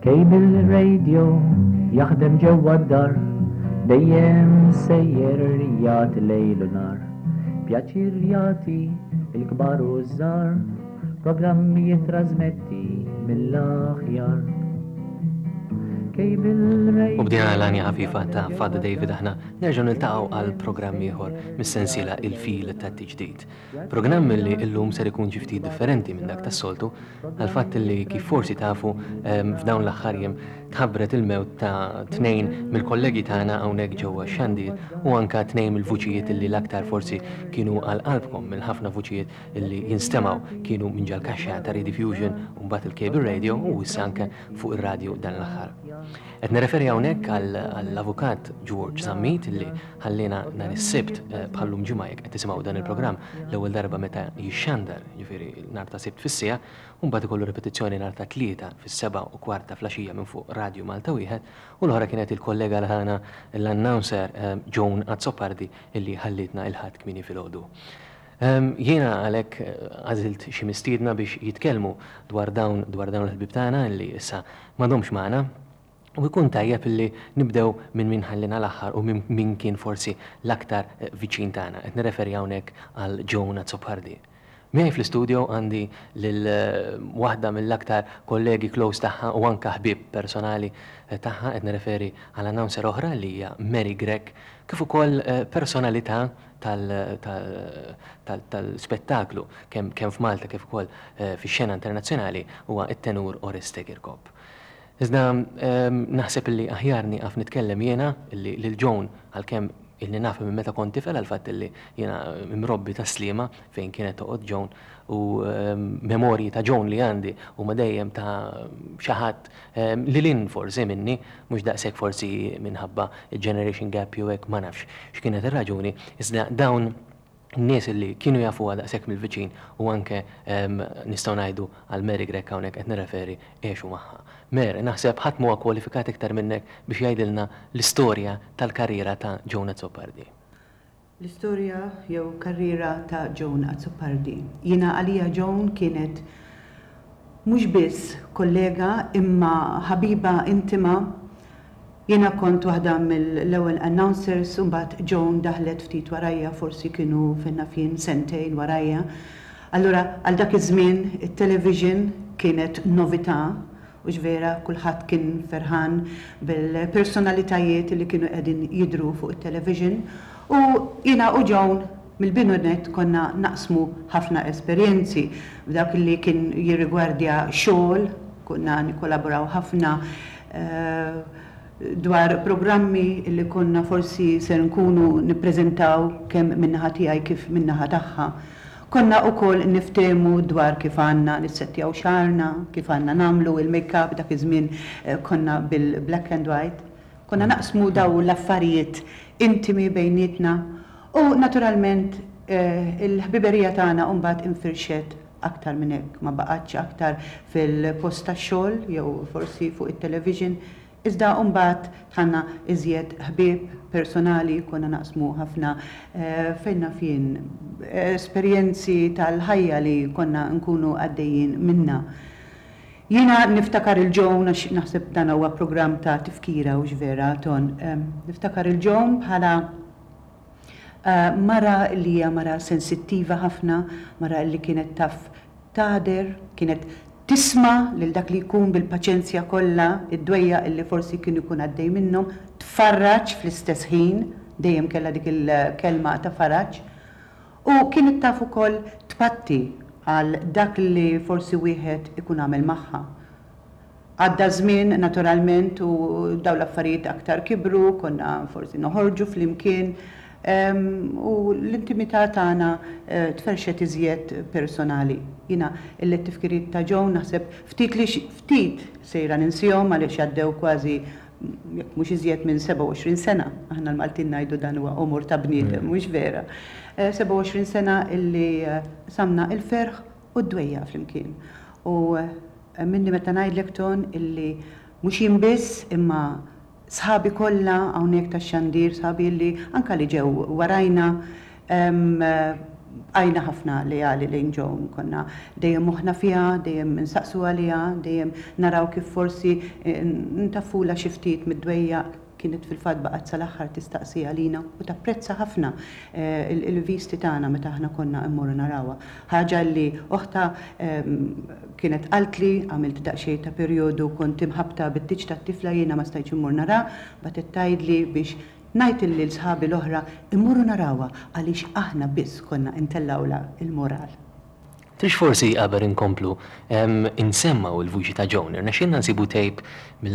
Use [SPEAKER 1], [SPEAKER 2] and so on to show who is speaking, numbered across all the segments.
[SPEAKER 1] كيبل الراديو يخدم جوا الدار دايم سير رياض ليل ونهار بيعطي رياضي الكبار والصغار بروجرام يترازمتي من الأخيار
[SPEAKER 2] وبدينا l-għani ħafifa ta' Fada David aħna nerġgħu niltaqgħu għal programm ieħor mis-sensiela Il-Fil tat-Tiġdid. Programm li llum ser ikun xi ftit differenti minn dak tas-soltu għal fatt li kif forsi tafu f'dawn l-aħħar jiem tħabbret il-mewt ta' tnejn mill-kollegi tagħna hawnhekk ġewwa x-xandir u anke tnejn mill-vuċijiet illi l-aktar forsi kienu għal qalbkom mill-ħafna vuċijiet illi jinstemaw kienu minn ġal-kaxxa ta' Rediffusion u mbagħad il-Cable Radio u issa anke fuq ir-radju dan l-aħħar. Qed nirreferi hawnhekk għall-avukat George Zammit illi ħallina nhar is-Sibt bħallum ġimgħa jekk qed tisimgħu dan il-programm l-ewwel darba meta jixxandar, ġifieri nhar ta' Sibt fis-sija, u mbagħad ikollu ripetizzjoni nhar ta' Tlieta fis-7:15 flaxija minn fuq Radio Malta Wieħed u l-oħra kienet il-kollega tagħna l-announcer Joan Azzopardi illi ħallitna il-ħadd kmieni filgħodu. Jiena għalhekk għażilt xi mistiedna biex jitkellmu dwar dawn il-ħbib tagħna illi issa m'għadhomx magħna. U jkun tajjeb illi nibdew minn min ħallina l-aħħar u minn kien forsi l-aktar viċin tagħna. Qed nirreferi hawnhekk għal Joan Azzopardi. Miegħi fl-istudio għandi lil waħda mill-aktar kollegi close tagħha u anke ħbieb personali tagħha qed nirreferi għal announcer oħra li hija Mary Grek kif ukoll personalità tal-spettaklu kemm f'Malta kif ukoll fix-xena internazzjonali huwa t-tenur Oreste Kirkop. Iżda naħseb illi aħjarni għaf nitkellem jiena illi lil-Joan għalkemm illi naf minn meta kont tifel għal fatt illi jiena mrobbi ta' Sliema fejn kienet toqgħod Joan u memorji ta' Joan li għandi huma dejjem ta' xi ħadd lilin forsi minni mhux daqshekk forsi minħabba il-generation gap jew hekk ma nafx x'kienet ir-raġuni iżda dawn n-nies illi kienu jafuha daqshekk mill-viċin u anke nistgħu ngħidu għal Mary Grek hawnhekk qed nirreferi għexu magħha. Mer, naħseb ħadd huwa kwalifikat iktar minnek biex jgħidilna l-istorja tal-karriera ta' Joan Azzopardi.
[SPEAKER 3] L-istorja jew karriera ta' Joan Azzopardi. Jiena għalija Joan kienet mhux biss kollega imma ħabiba intima. Jiena kont waħda mill-ewwel announcers u mbagħad Joan daħlet ftit warajja forsi kienu finna fien sentejn warajja. Allura għal dak iż-żmien it-television kienet novità. U ġvera kulħadd kien ferħan bil-personalitajiet li kienu qegħdin jidru fuq it-television u jiena u Joan mill-bidunet konna naqsmu ħafna esperjenzi b'dak li kien jirrigwardja xogħol, konna nikkolaboraw ħafna dwar programmi li konna forsi se nkunu nippreżentaw kemm min-naħa tiegħi kif min-naħa tagħha. Konna wkoll niftehmu dwar kif għandna nissettjaw xarna, kif għandna nagħmlu il-make-up dak iż-żmien konna bil-black and white. Konna naqsmu daw l-affarijiet intimi bejnietna u naturalment il-ħbiberija tagħna mbagħad infirxet aktar minn hekk, ma baqgħetx aktar fil-post tax-xogħol jew forsi fuq it-television. Iżda mbagħad tħanna iżjed ħbieb personali konna naqsmu ħafna fejna fien esperjenzi tal-ħajja li konna nkunu għaddejjin minna. Jiena niftakar il-Joan għax naħseb dan huwa programm ta' tifkira u ġvera ton. Niftakar il-Joan bħala mara li hija mara sensittiva ħafna, mara li kienet taf tader, kienet tisma lil dak li jkun bil-paċenzja kollha, id-dwejja illi forsi kien ikun għaddej minnhom, tfarraġ fl-istess ħin, dejjem kellha dik il-kelma ta' faraġ, u kienet taf ukoll tpatti għal dak li forsi wieħed ikun għamel magħha. Għadda żmien naturalment u dawn l-affarijiet aktar kibru, konna forsi noħorġu flimkien u l-intimità tagħna tferxet iżjed personali. Jiena il-tifkiriet ta' Joan naħseb ftit sejra ninsihom għaliex għaddew kważi jekk mhux iżjed minn 27 sena. Aħna l-Maltin ngħidu dan huwa umur ta' bniedem, mhux vera. 27 sena illi samna il-ferħ u d-dwejja flimkien. U minni meta ngħidlek ton illi mhux jien biss imma sħabi kollha hawnhekk tax-xandir, sħabi li anke li ġew warajna għajna ħafna lejali lejn Joan, konna dejjem moħna fiha, dejjem nsaqsu għaliha, dejjem naraw kif forsi ntafula xi ftit mid-dwejja kienet fil-fatt baqgħet sal-aħħar tistaqsi għalina u tapprezza ħafna il-visti tagħna meta aħna konna mmorru narawha. Ħaġa li oħta kienet qaltli għamilt daqsxejn ta' perjodu kont imħabta bit-tiġ tat-tifla jiena ma stajtx immur nara, bagħad tgħidli biex ngħid lil sħabi l-oħra immorru narawha għaliex aħna biss konna intellawla il-moral.
[SPEAKER 2] Trix forsi qabel inkomplu insemmaw il-vuċi ta' Joan, irnexxinna nsibu tape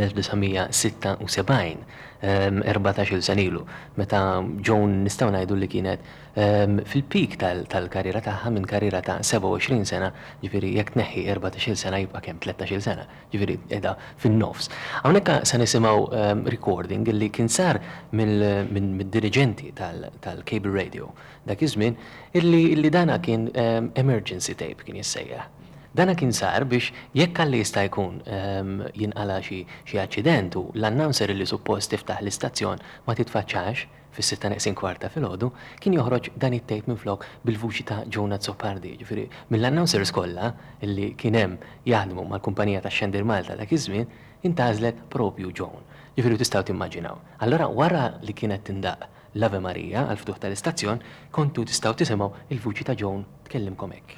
[SPEAKER 2] mill-1976, 14 senilu, meta Joan nistgħu ngħidu li kienet fil-pik tal-karriera tagħha minn karriera ta' 27 sena, ġifieri jekk tneħħi 14 sena jibqa' kemm 13 sena, ġifieri qiegħda fin-nofs. Hawnhekk se nisimgħu recording li kien sar mid-diriġenti tal-cable radio dak iż-żmien illi dana kien emergency tape kien jissejjaħ. Dana kien sar biex jekk għalli jista' jkun jinqala xi aċċident u l-announcer li suppost tiftaħ l-istazzjon ma titfaċċax fis-6:45 filgħodu, kien joħroġ dan it-tape minflok bil-vuċi ta' Joan Azzopardi. Ġifieri mill-announcers kollha illi kien hemm jaħdmu mal-kumpanija tax-Xandir Malta dak iż-żmien intażlet propju Joan. Ġifieri tistgħu timmaġinaw. Allora wara li kienet tindaq l-Ave Marija għal ftuħ tal-istazzjon, kontu tistgħu tisimgħu il-vuċi ta' Joan tkellimkom hekk.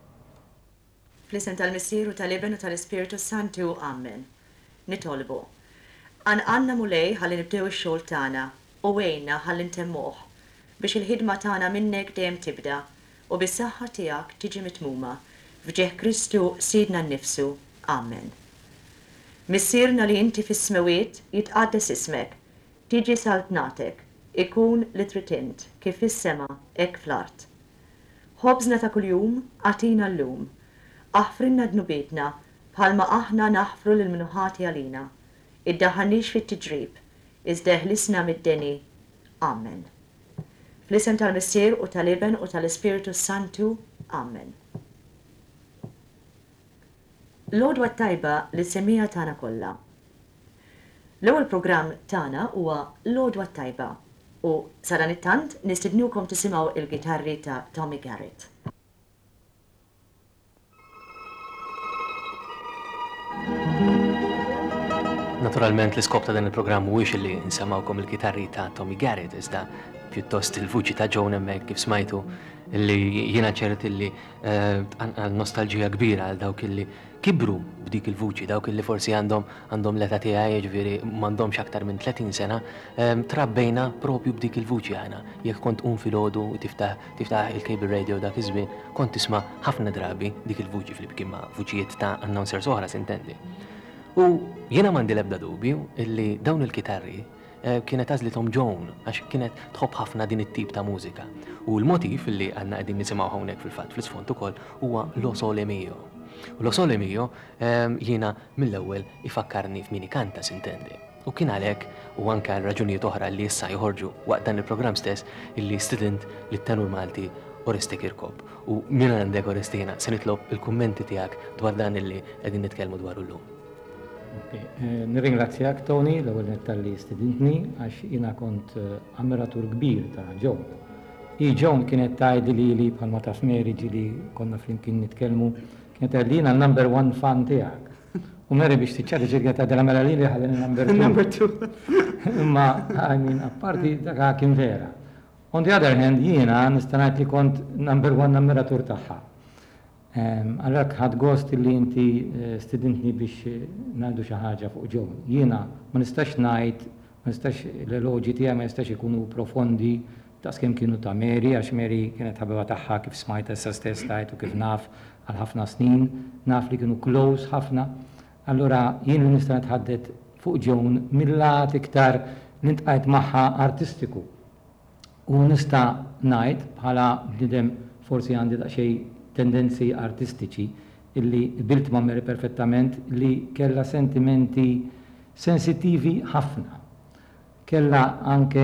[SPEAKER 4] Fl-isem tal-Missieru tal-Iben u tal-Ispiritu Santu, Amen. Nitolbu. Għanna mulej ħalli nibdew ix-xogħol tagħna u wejna ħalli ntemmuh biex il-ħidma tagħna minnek dejjem tibda u bis-saħħa tiegħek tiġi mitmuma f'ġeħ Kristu Sidna nnifsu. Amen. Missierna li inti fis-smewiet jitqaddes ismek, tiġi saltnatek, ikun li tritint kif fis-sema hekk fl-art. Ħobżna ta' kuljum għatina llum, aħfrinna dnubietna bħalma aħna naħfru lil minuħati għalina. Iddaħħalniex fit-tiġrib, iżda ħlisna mid-deni. Amen. Fl-isem tal-Missier u tal-Iben u tal-Ispiritu Santu. Amen. L-għodwa tajba li semmija tagħna kollha. L-ewwel programm tagħna huwa l-għodwa tajba u sadan it-tant nistidnukom tisimgħu il-gitarri ta' Tommy Garrett.
[SPEAKER 2] Naturalment l-iskop ta' dan il-programm mhuwiex li nsemawkom il-gitarri ta' Tommy Garrett, iżda pjuttost il-vuċi ta' Joan hemmhekk kif smajtu illi jiena ċert illi għal nostalġija kbira għal dawk illi kibru b'dik il-vuċi, dawk illi forsi għandhom l-età tiegħi, ġifieri m'għandhomx aktar minn 30 sena, trabbejna propju b'dik il-vuċi aħna. Jekk kont filgħodu u tiftaħ il-cable radio dak iż-żmien, kont tisma' ħafna drabi dik il-vuċi fl-imkien ma' vuċijiet ta' announcers oħra s'intendi. U jiena m'għandi l-ebda dubju illi dawn il-kitarri kienet għażlithom Joan għax kienet tħobb ħafna din it-tip ta' mużika. U l-motiv li għandna qegħdin nisimgħu hawnhekk fil-fatt fl-isfond ukoll huwa Lo Sole Mio. U Lo Sole Mio jiena mill-ewwel ifakkarni f'min kanta s'intendi. U kien għalhekk u anke raġunijiet oħra li issa joħorġu waqt dan il-programm stess illi student lit-tenur Malti Oreste Kirkop. U min għandek Oreste jiena se nitlob il-kummenti tiegħek dwar dan illi qegħdin nitkellmu dwaru llum.
[SPEAKER 5] Nirringrazzjak Tony l-ewwel tal-li stidintni għax jiena kont ammiratur kbir ta' Joan. Joan kienet tgħidli li bħalma taf Mary ġili konna flimkien nitkellmu, kienet tgħidli jiena n-number 1 fan tiegħek. U Mary biex tiċċati ġirget tgħidilha mela li ħallin number 2. Imma apparti dak kien vera. On the other hand jiena nista' ngħid li kont number 1 ammiratur tagħha. Għalhekk ħadd gost li inti stidintni biex ngħidu xi ħaġa fuq Joan. Jiena ma nistax ngħid, ma nistax l-eloġi tiegħi ma jistax ikunu profondi daqs kemm kienu ta' Mary, għax Mary kienet ħabiba tagħha kif smajt issa stess tajt u kif naf għal ħafna snin, naf li kienu close ħafna. Allura jien li nista' nitħaddet fuq Joan mill-lat iktar li ntqajt magħha artistiku. U nista' ngħid bħala bniedem forsi għandi daqsxejn tendenzi artistiċi illi bilt ma' Mary perfettament li kella sentimenti sensitivi ħafna. Kella anke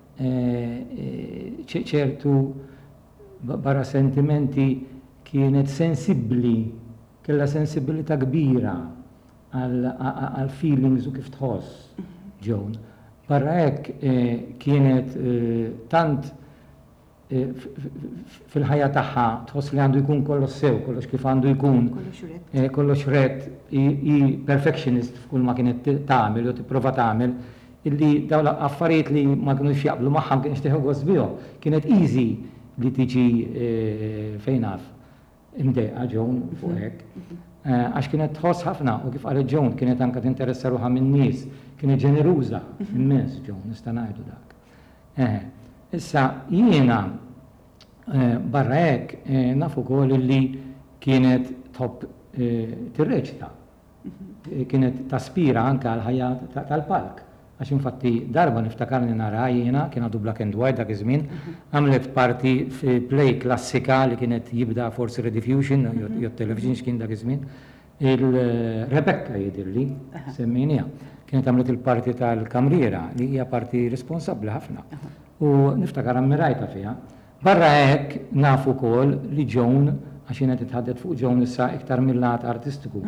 [SPEAKER 5] ċertu barra sentimenti kienet sensibbli, kella sensibilità kbira għal feelings u kif tħoss Joan. Barra hekk kienet tant fil-ħajja tagħha tħoss li għandu jkun kollox sew, kollox kif għandu jkun, kollox red, perfectionist f'kull ma kienet tagħmel u tipprova tagħmel, illi dawn affarijiet li ma kinux jaqblu magħha kienx tieħu gost bihom. Kienet easy li tiġi fejn naf imdejqa Joan fuq hekk. Għax kienet tħoss ħafna u kif qalet Joan kienet anke tinteressa ruħha min-nies, kienet ġeneruża immens Joan, nista' ngħidu dak. Issa jiena barra hekk naf ukoll li kienet top tirreċita. Kienet taspira anke għal ħajja tal-palk. Għax infatti darba niftakarni nara jiena kien għadu black and white dak iż-żmien, għamlet parti fi play klassika li kienet jibda forsi Rediffusion jew television x'kien dak iż-żmien. Il-Rebecca jidilli, semmejnija, kienet għamlet il-parti tal-kamriera li hija parti responsabbli ħafna. U niftakar ammirajta fiha. Barra hekk nafu wkoll li Joan għax kienet titħaddet fuq Joan issa iktar mill-lat artistiku.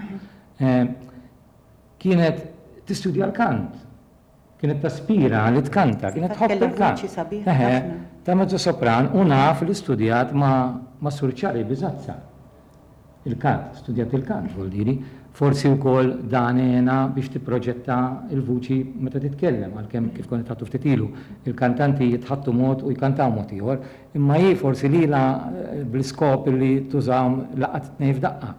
[SPEAKER 5] Kienet tistudja l-kant. Kienet taspira li tkanta, kienet tħobb il-kant. Ta' mezzo sopran u naf li studjat ma' Surċari Bizazza. Il-kant, studjat il-kant, vuol diri. Forsi wkoll danena biex tipproġetta il-vuċi meta titkellem, għalkemm kif kont tagħtu ftit ilu. Il-kantanti jitħattu mod u jkantaw mod ieħor, imma hi forsi lila bl-iskop li tużawhom laqgħat tnejn f'daqqa.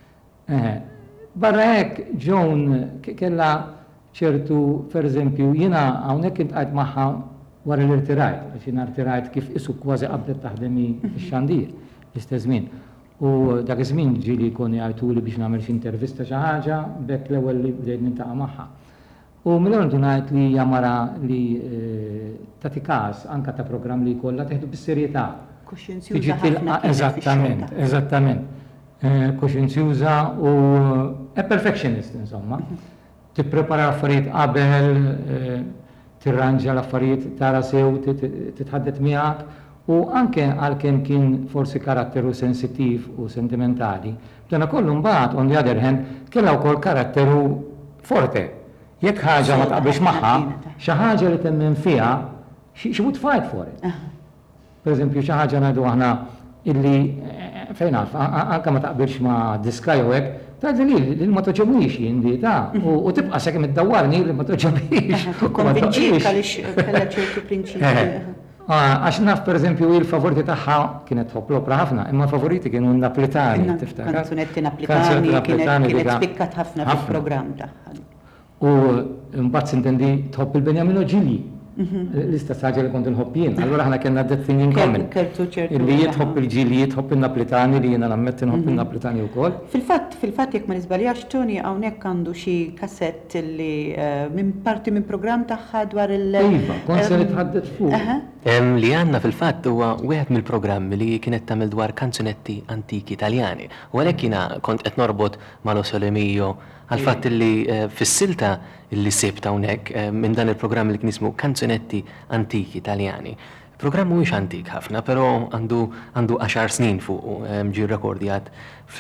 [SPEAKER 5] Barra hekk Joan kellha ċertu, pereżempju, jiena hawnhekk intqajt magħha wara l-irtirajt, għax jiena rtirajt kif isu kważi qabdet taħdemi x-xandir l-istess żmien. U dak iż-żmien ġieli jkun jgħiduli biex nagħmel xi intervista xi ħaġa, bekk l-ewwel li bdejt nintaqa' magħha. U mill-ewwel ngħid li hija mara li tagħti każ anke ta' programm li jkollha teħdu bis-serjetà.
[SPEAKER 3] Kuxjenzjuża ħafna.
[SPEAKER 5] Eżattament, eżattament. Kuxjenzjuża u perfectionist insomma. Tipprepara l-affarijiet qabel, tirranġa l-affarijiet tara sew, titħaddet miegħek. U anke għalkemm kien forsi karatteru sensittiv u sentimentali, b'dana kollu mbagħad on the other hand kellha wkoll karatteru forte. Jekk ħaġa ma taqbilx magħha, xi ħaġa li temmen fiha, she would fight for it. Pereżempju xi ħaġa ngħidu aħna illi fejn naf, anke ma taqbilx ma' diska jew hekk, tgħidli li ma toġobniex jindi ta' u tibqa' sakemm iddawwarni li ma toġobniex.
[SPEAKER 3] Konvinċik għaliex kellha ċertu prinċipji.
[SPEAKER 5] Għax naf per eżempju il-favoriti tagħha kienet tħobb l-opra ħafna, imma favoriti kienu Napolitani, tiftakar?
[SPEAKER 3] Kanzunetti Napolitani kienet spikkat ħafna fil-programm tagħha.
[SPEAKER 5] U mbagħad sintendi tħobb il-Benjamino Ġilji, l-istess ħaġa li kont inħobb jien. Allura aħna kellna that thing in common. Illi jitħobb il-Ġilji, jitħobb il-Napolitani li jiena nammetti nħobb il-Napolitani wkoll. Fil-fatt
[SPEAKER 3] jekk ma nisbaljax Tony hawnhekk għandu xi kassett li minn parti minn programm tagħha dwar
[SPEAKER 5] Iva, kont se nitħaddet fuq.
[SPEAKER 2] Li għandna fil-fatt huwa wieħed mill-programmi li kienet tagħmel dwar kanzunetti antiki Italjani. U għalhekk jiena kont qed norbot mal-Osolemijo għal fatt li fis-silta li sibt hawnhekk minn dan il-programm li kien ismu Kanzunetti Antiki Italjani. Programm mhuwiex antik ħafna, però għandu 10 snin fuq ġie rrekordjat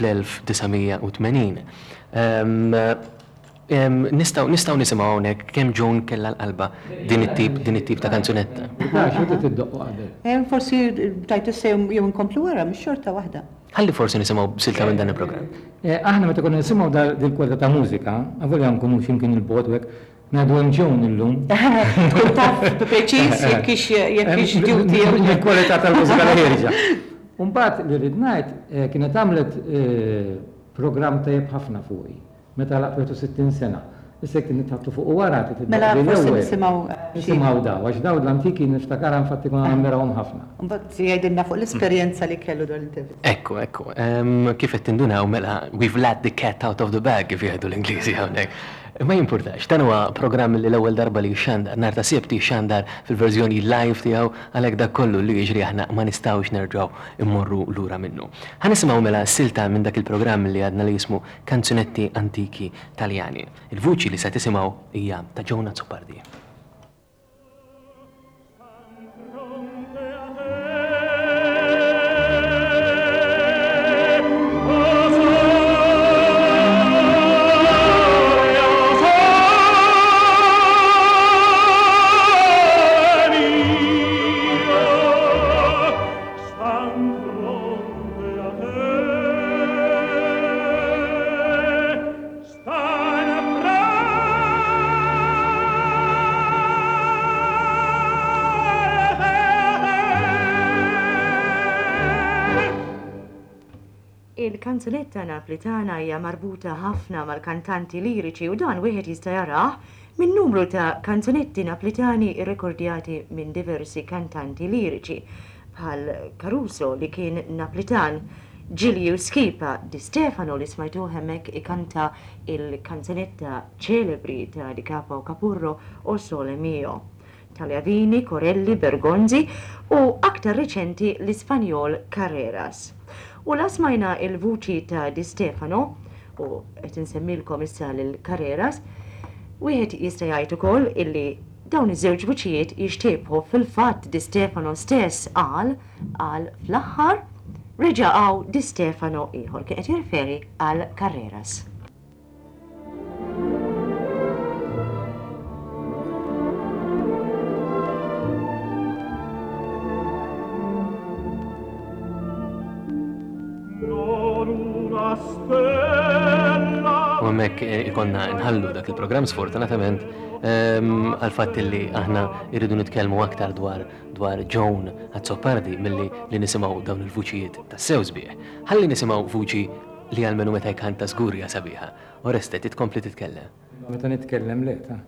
[SPEAKER 2] fl-1980. Nistgħu nisimgħu hawnhekk kemm Joan kellha l-qalba din it-tip ta' kanzunetta.
[SPEAKER 3] Forsi tajt issejjem jew inkomplu wara mix-xorta waħda.
[SPEAKER 2] Ħalli forsi nisimgħu silta minn dan il-programm.
[SPEAKER 5] Aħna meta konna nisimgħu dil kwalità ta' mużika, avolja nkunu x'imkien il-bot hekk ngħidu hemm Joan illum.
[SPEAKER 3] Tkun taf preċiż jekk ix duty
[SPEAKER 5] il-kwalità tal-mużika li ħerġa. Mbagħad li rid ngħid kienet għamlet programm tajjeb ħafna fuqi. Meta laqtu 60 sena. Issa kien nitħattu fuq wara
[SPEAKER 3] Mela forsi
[SPEAKER 5] nisimgħu daw, għax daw l-antiki niftakar infatti kuna nammerawhom ħafna.
[SPEAKER 3] Mbagħad jgħidilna fuq l-esperjenza li kellu dwar l-intervista.
[SPEAKER 2] Ekku. Kif qed tindunaw mela we've let the cat out of the bag kif jgħidu l-Ingliżi hawnhekk. Ma jimpurtax, dan huwa programm li l-ewwel darba li xandar, nhar ta' Sebti xandar fil-verżjoni live tiegħu għalhekk dak kollu li jiġri aħna ma nistgħux nerġgħu immorru lura minnu. Ħanisimgħu mela silta minn dak il-programm li għadna li jismu Kanzunetti Antiki Taljani. Il-vuċi li se tisimgħu hija ta' Joan Azzopardi.
[SPEAKER 4] Il-kanzunetta Naplitana hija marbuta ħafna mal-kantanti liriċi u dan wieħed jista' jarah minn numru ta' kanzunetti naplitani irrekordjati minn diversi kantanti liriċi bħal Caruso li kien Naplitan, Giulio Skipa Di Stefano li smajtu hemmek ikanta il-kanzunetta ċelebri ta' Di Capo Capurro o Sole Mio, Tagliavini, Corelli, Bergonzi u aktar reċenti l-Ispanjol Carreras. U la smajna il-vuċi ta' Di Stefano u qed insemmilkom issa l-Carreras, wieħed jista' jgħid ukoll illi dawn iż-żewġ vuċijiet jixtiebħu fil-fatt Di Stefano stess qal fl-aħħar reġa'għu Di Stefano ieħor kien qed jirreferi għal Carreras.
[SPEAKER 2] U hemmhekk ikonna nħallu dak il-programm sfortunatament għal-fatt li aħna irridu nitkellmu aktar dwar Joan Azzopardi milli li nisimgħu dawn il-vuċijiet tas-sew sbieħ. Ħalli nisimgħu vuċi li għalmenu meta jkanta żgurja sabiħa. Oreste, titkompli titkellem.
[SPEAKER 5] Meta nitkellem le, ta'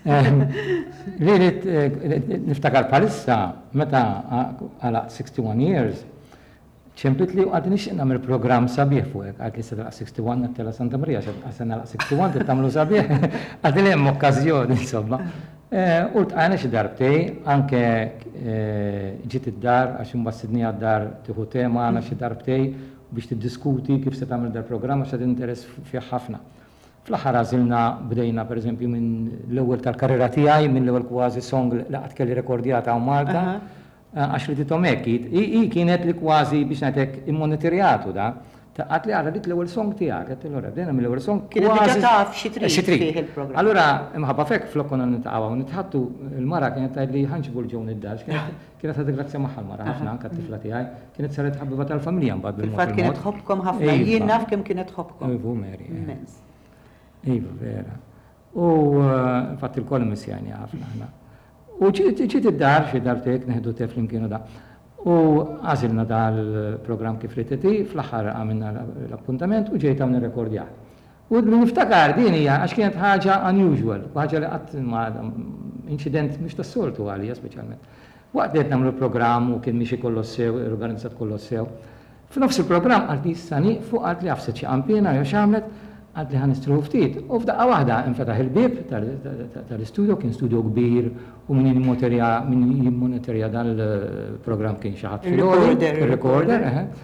[SPEAKER 5] li niftakar palissa meta għala 61 years ċempit li għad nix namil program sabiħ fuq, għad li s-sadra 61 nattela Santa Maria, għasen għala 61 t-tamlu sabiħ, għad li hemm okkazjoni, insomma. U t-għana xi darbtej, anke ġiet id-dar, għax imbassidni għad-dar tiħu tema, għana xi darbtej biex t-diskuti kif se tamil dar program, għax għad interess fih ħafna. Fl-aħħar għażilna bdejna per eżempju minn l-ewwel tal-karriera tiegħi, minn l-ewwel kważi song li qatt kelli rekordjata u Malta. Għax li t-tomek, i kienet li kważi biex natek immonitorjatu da, għat li għara dik l-ewel song tijak, għat l-għura, bdejna mill-ewel song
[SPEAKER 3] kienet diġa taf xitri fih il-program.
[SPEAKER 5] Allora, imħabba fek flokona nitaqawa, nitħattu il-mara kienet għaj li ħanġibu l-ġon id-daġ, kienet għad grazzja maħal mara ħafna, anka t-tifla tijaj, kienet saret ħabbiba tal-familja mbad bil-mod.
[SPEAKER 3] Fil-fat kienet ħobkom ħafna, jien naf kem kienet ħobkom.
[SPEAKER 5] Ivu, Meri. Ivu, vera. U fatt il-koll missjani ħafna ħna. U ġiet id-dar, xi dartek, neħdu teflim kienu da. U għazilna dal-program kif riteti, fl-aħħar għamilna l-appuntament u ġejta minn rekordjat. U niftakar din hija għax kienet ħaġa unusual, ħaġa li qatt ma incident mhux tas-soltu għalija speċjalment. Waqt qed nagħmlu program u kien mixi kollu sew, organizzat kollu sew. F'nofs il-programm għalt jissani fuq għalt li għafset xi qampjena jew x'għamlet għad li ħanistru ftit. U f'daqqa waħda infetaħ il-bib tal-istudio, kien studio kbir u min jimmonitorja dal-program kien xaħat fil-recorder.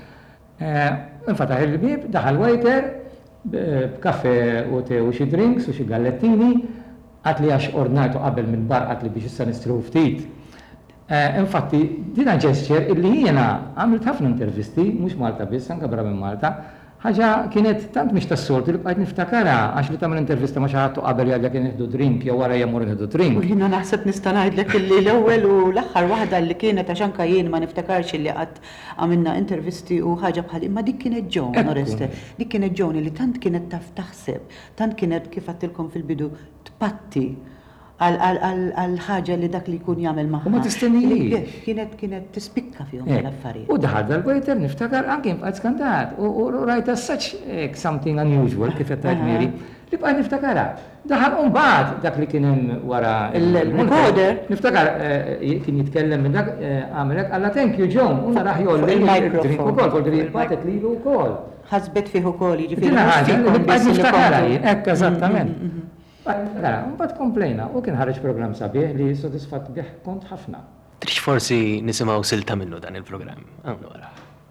[SPEAKER 5] Infetaħ il-bib, daħal waiter, b'kaffe u te u xi drinks u xi gallettini, għad li għax ordnajtu qabel minn bar għad li biex issa nistru ftit. Infatti, dina ġesċer illi jiena għamilt ħafna intervisti, mhux Malta biss, anke barra minn Malta, ħaġa kienet tant mhix tas-soltu li bqajt niftakara għax li tagħmel intervista ma' xi ħadd qabel jgħidlek nieħdu drink jew wara jemmur nieħdu drink.
[SPEAKER 3] U jiena naħseb nista' ngħidlek illi l-ewwel u l-aħħar waħda li kienet għax anke jien ma niftakarx li qatt għamilna intervisti u ħaġa bħal imma dik kienet Joan, Oreste. Dik kienet Joan li tant kienet taf taħseb, tant kienet kif għattilkom fil-bidu tpatti għal-ħaġa li dak li jkun jagħmel magħha.
[SPEAKER 5] U ma tistennijiex.
[SPEAKER 3] Kienet tispikka fihom l-affarijiet.
[SPEAKER 5] U daħal dal-waiter niftakar anke bqajt skantat u rajta such something unusual kif qed tgħid Mary li bqajt niftakara. Daħal u mbagħad dak li kien hemm wara
[SPEAKER 3] il-recorder.
[SPEAKER 5] Niftakar kien jitkellem minn dak għamilek alla thank you John u naraħ jolli drink ukoll kol drink batet lilu wkoll.
[SPEAKER 3] Ħasbet fih ukoll jiġifieri.
[SPEAKER 5] Dina ħaġa li bqajt niftakara jien, hekk eżattament. Mbagħad komplejna u kien ħareġ programm sabiħ li sodisfatt bih kont ħafna.
[SPEAKER 2] Trix forsi nisimgħu silta minnu dan il-programm. Għamlu wara.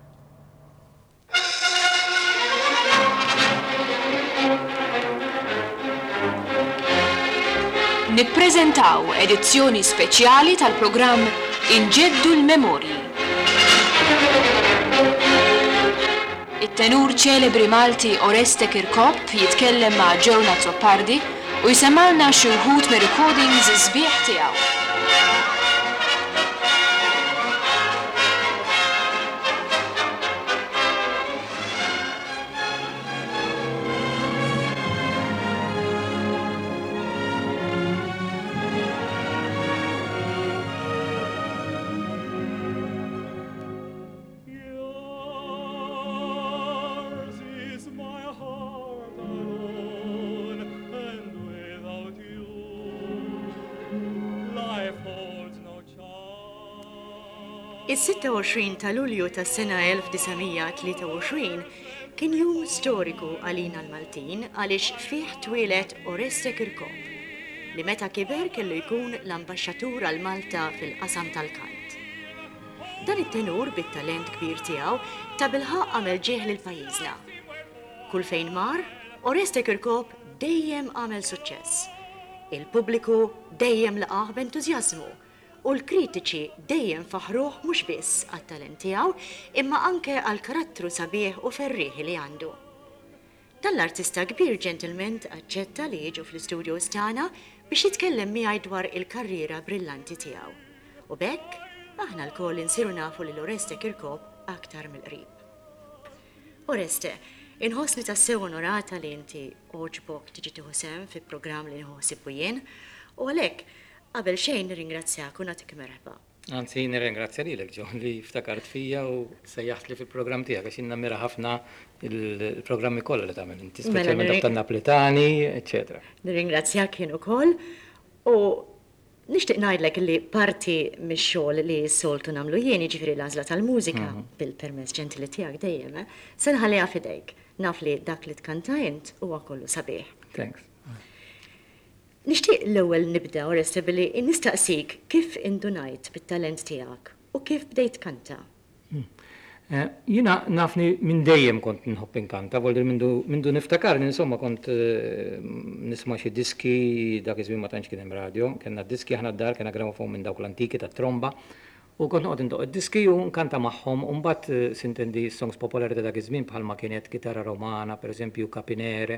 [SPEAKER 6] Nippreżentaw edizzjoni speċjali tal-programm Inġeddu l-Memorji. It-tenur ċelebri Malti Oreste Kirkop jitkellem ma' Joan Azzopardi u jisemmalna xi wħud me recordings sbieħ tiegħu.
[SPEAKER 7] Yours
[SPEAKER 4] Is-26 ta' Lulju tas-sena 1923 kien jum storiku għalina l-Maltin għaliex fih twilet Oreste Kirkop li meta kiber kellu jkun l-ambaxxatur għal Malta fil-qasam tal-kant. Dan it-tenur bit-talent kbir tiegħu ta' bilħaq għamel ġieħ lil pajjiżna. Kull fejn mar, Oreste Kirkop dejjem għamel suċċess. Il-pubbliku dejjem laqah b'entużjażmu u l-kritiċi dejjem faħruh mhux biss għat-talent tiegħu imma anke għal karattru sabiħ u ferriħi li għandu. Tal-artista kbir ġentilment aċċetta li jiġu fl-istudios tagħna biex jitkellem miegħi dwar il-karriera brillanti tiegħu. U bekk aħna l-koll insiru nafu lil Oreste Kirkop aktar mill-qrib. Oreste, inħossni tassew onorata li inti oġbok tiġi tieħu sehem fi programm li nħossib jien u għalhekk qabel xejn nirringrazzjak u nagħtik merħba.
[SPEAKER 5] Anzi, nirringrazzja lilek John li ftakart fija u sejjaħt li fil-programm tiegħek għax nammira ħafna il-programmi kollha li tagħmel inti speċjalment dak tan-Napletani, eċetera.
[SPEAKER 4] Nirringrazzjak jien ukoll u nixtieq ngħidlek li parti mix-xogħol li s-soltu nagħmlu jien jiġifieri l-għażla tal-mużika bil-permess ġentili tiegħek dejjem, se nħalliha f'idejk. Naf li dak li tkanta int huwa kollu sabiħ.
[SPEAKER 5] Thanks.
[SPEAKER 4] Nixtieq l-ewwel nibda Oreste billi nistaqsik kif indunajt bit-talent tiegħek u kif bdejt kanta.
[SPEAKER 5] Jiena nafni minn dejjem kont nħobb inkanta, volder mindu niftakarni insomma kont nisma' xi diski dak iż-żmien ma tantx kien hemm radio, kellna diski aħna d-dar kellna gramofon minn dawk l-antiki tat-tromba u kont noqgħod indoq id-diski u nkanta magħhom u mbagħad sintendi songs popolari ta' dak iż-żmien bħalma kienet Chitarra Romana, pereżempju Capinere,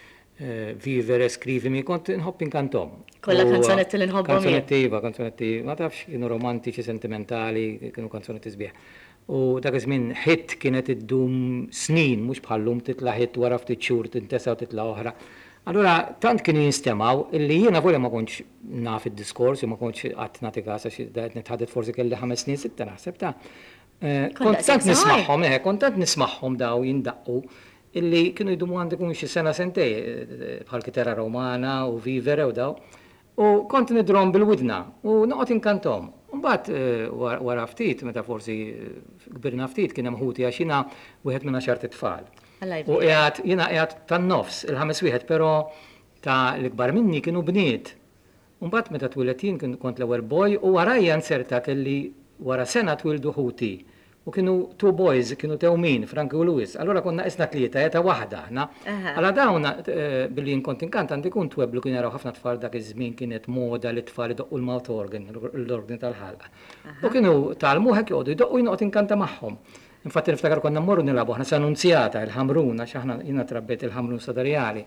[SPEAKER 5] Vivere, Scrivimi, kont nħobb inkantom.
[SPEAKER 4] Kollha kanzonetti li nħobbhom jien.
[SPEAKER 5] Kanzonetti, ma tafx kienu romantiċi, sentimentali, kienu kanzonetti sbieħ. U dak iż-żmien hit kienet iddum snin, mhux bħallum titla' hit wara ftit xhur tintesa' u titla' oħra. Allura tant kienu jinstemaw illi jiena volja ma kontx naf id-diskors, ma kontx qatt nagħti każ għax nitħadet forsi kelli 5 snin 6 naħseb ta'. Kont tant nismagħhom daw jindaqqu illi kienu jidumu għandikun xi sena sentej bħal Chitarra Romana u Vivere u daw. U kont nidrom bil-widna u noqgħod inkantom. Mbagħad wara ftit meta forsi kbirna ftit kien hemm ħuti għax jiena wieħed minn għaxart tfal. U jiena qiegħed tan-nofs il-ħames wieħed però ta' l-ikbar minni kienu bniet. Mbagħad meta twilet jien kont l-ewwel boy u warajja nserta kelli wara sena twildu ħuti. U kienu 2 boys, kienu tewmin, Frank u Lewis. Allora konna isna 3, jeta waħda. Alla dawna billi nkont inkant għandi kun tweblu kien jaraw ħafna tfal dak iż-żmien kienet moda li tfal idoqqu l-mouth organ, l-organ tal-ħalqa. U kienu talmu hekk joqgħdu jdoqqu jinqgħod inkanta magħhom. Infatti niftakar konna mmorru nilagħbu aħna sa Annunzjata, il-Ħamrun, għax aħna jiena trabbejt il-Ħamrun Sadarjali.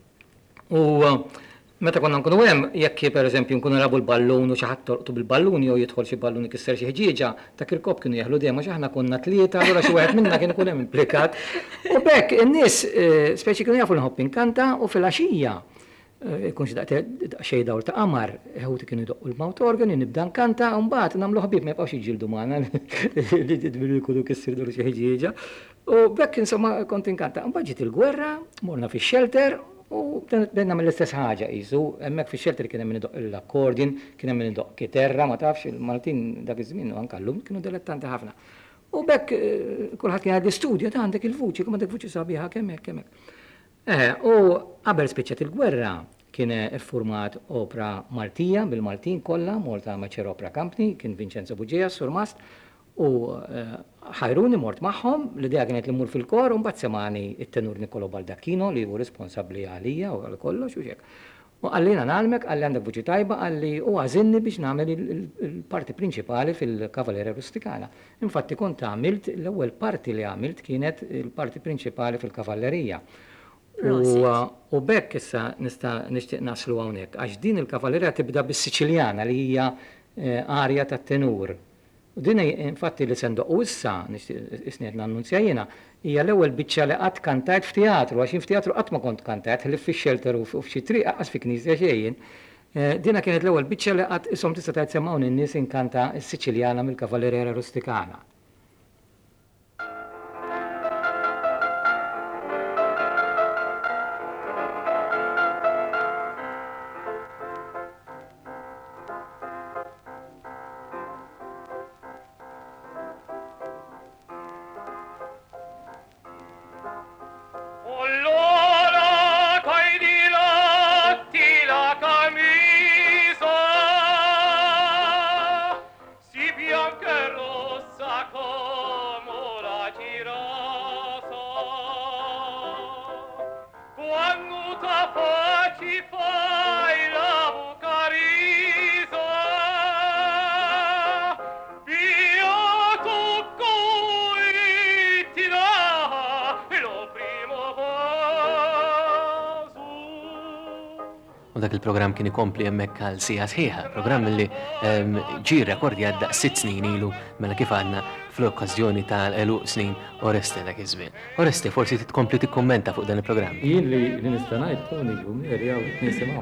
[SPEAKER 5] U meta konna nkunu hemm jekk pereżempju nkunu nilagħbu l-ballun u xi ħadd torqtu bil-ballun jew jidħol xi ballun ikisser xi ħġieġa ta' Kirkop kienu jeħlu dejjem għax aħna konna 3, allura xi wieħed minna kien ikun hemm implikat. U bekk in-nies speċi kienu jafu nħobb inkanta u fil-għaxija ikunx xejn dawr ta' qamar, ħewti kienu jdoqqu l-mouth organ nibda nkanta u mbagħad nagħmlu ħbieb ma jibqgħux jiġġieldu magħna li tidbilu jkunu kissir xi ħġieġa. U bekk insomma kont inkanta. Mbagħad ġiet il-gwerra, morna fix-shelter u bdejna mill-istess ħaġa qisu, hemmhekk fix-shelter kien hemm idoq l-akkordin, kien hemm idoq chitarra, ma tafx il-Maltin dak iż-żmien anke llum kienu dilettanti ħafna. U bekk kulħadd kien għandi studju ta' għandek il-vuċi, kemm għandek vuċi sabiħa kemm hekk. U qabel spiċċat il-gwerra kien iffurmat opera Maltija bil-Maltin kollha, Malta Amateur Opera Company, kien Vincenzo Buġeja, Sur Mast, u ħajruni mort magħhom, l-idea kienet li mmur fil-kor, u mbagħad semani it-tenur Niccolo Baldacchino li hu responsabbli għalija u għal kollox u xek. U għallina nagħlmek, għalli għandek vuċi tajba, għalli u għażilni biex nagħmel il-parti prinċipali fil-Cavalleria Rusticana. Infatti kont għamilt, l-ewwel parti li għamilt kienet il-parti prinċipali fil-Kavallerija. U bekk issa nixtieq naslu hawnhekk, għax din il-Kavallerija tibda bis-Siċiljana li hija arja tat-tenur. U din infatti li sendoq issa, isniet nannunzja jiena, hija l-ewwel biċċa li qatt kantajt f'teatru, għax f'teatru qatt ma kont kantajt, ħlif fix-shelter u f'xi triq qas fi knisja xejn. Dina kienet l-ewwel biċċa li qatt ishom tista' tgħid semmawn in-nies inkanta s-Siċiljana mill-Cavalleria Rusticana.
[SPEAKER 2] u dak il-programm kien ikompli hemmhekk għal sija sħiħa, programm li ġie rekordja għadda 6 snin ilu mela kif għadna fl-okkażjoni tal-eluq snin Oreste dak iż-żmien. Oreste, forsi titkompli tikkummenta fuq dan il-programm.
[SPEAKER 5] Jien li nista' ngħid Tony u Mary hawn nisimgħu.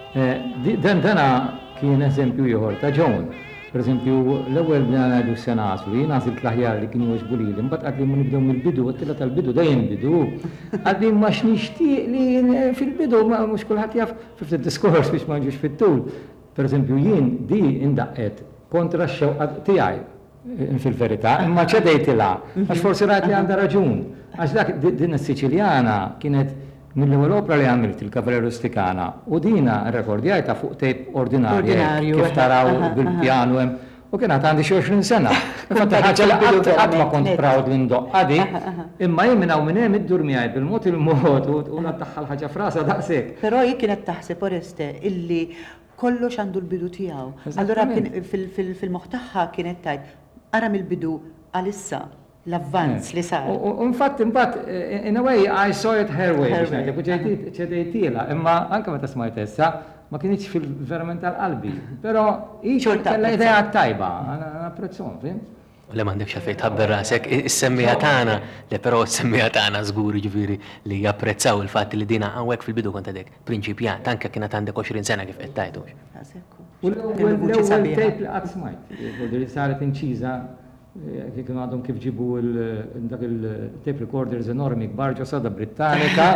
[SPEAKER 5] Dana kien eżempju ieħor ta' Joan. Per eżempju, l-ewwel ngħidu s-senaslu, jien għażilt l-aħjar li kienu jogħġbu lili, mbagħad qalt li ma nibdew mill-bidu, għattila tal-bidu dejjem bidu. Qalt li ma x'nixtieq li fil-bidu mhux kulħadd jaf ftit diskors biex ma nġux fit-tul. Per eżempju, jien di indaqqet kontra x-xewqa tiegħi fil-verità, imma ċedejtilha għax forsi rajt li għandha raġun. Għax dak din is-Siċiljana kienet mill-ewwel opera li għamilt il-Kavalleria Rustikana u dina rekordjajta fuq tape ordinarja kif taraw bil-pjanu hemm u kienet għandi xi 20 sena. Fatta ħaġa li qatt ma kont proud li ndoqqa di, imma jien minn hawn minn hemm iddur miegħi bil-mod il-mod u naddaħħal ħaġa frasa daqshekk.
[SPEAKER 3] Però jien kienet taħseb Oreste illi kollox għandu l-bidu tiegħu. Allura fil-moħħ tagħha kienet tajt ara mill-bidu għalissa l-avvanz li sar.
[SPEAKER 5] U infatti, in a way, I saw it her way, ċedejtila, imma anke meta smajt issa, ma kienx fil-verament tal-qalbi. Però kella idea tajba, apprezzhom, fim?
[SPEAKER 2] Le m'għandekx għalfejn tħabber rasek, is-semmija tagħna, le però s-semmija tagħna żgur jiġifieri li japprezzaw il-fatt li dina hawnhekk fil-bidu kont għadek prinċipjant, anke kienet għandek 20 sena kif qed tajtu.
[SPEAKER 5] U l-ewwel tape li qatt smajt, li saret inċiża kienu għadhom kif ġibu dak il-tape recorders enormi kbar ġo sada Britannika,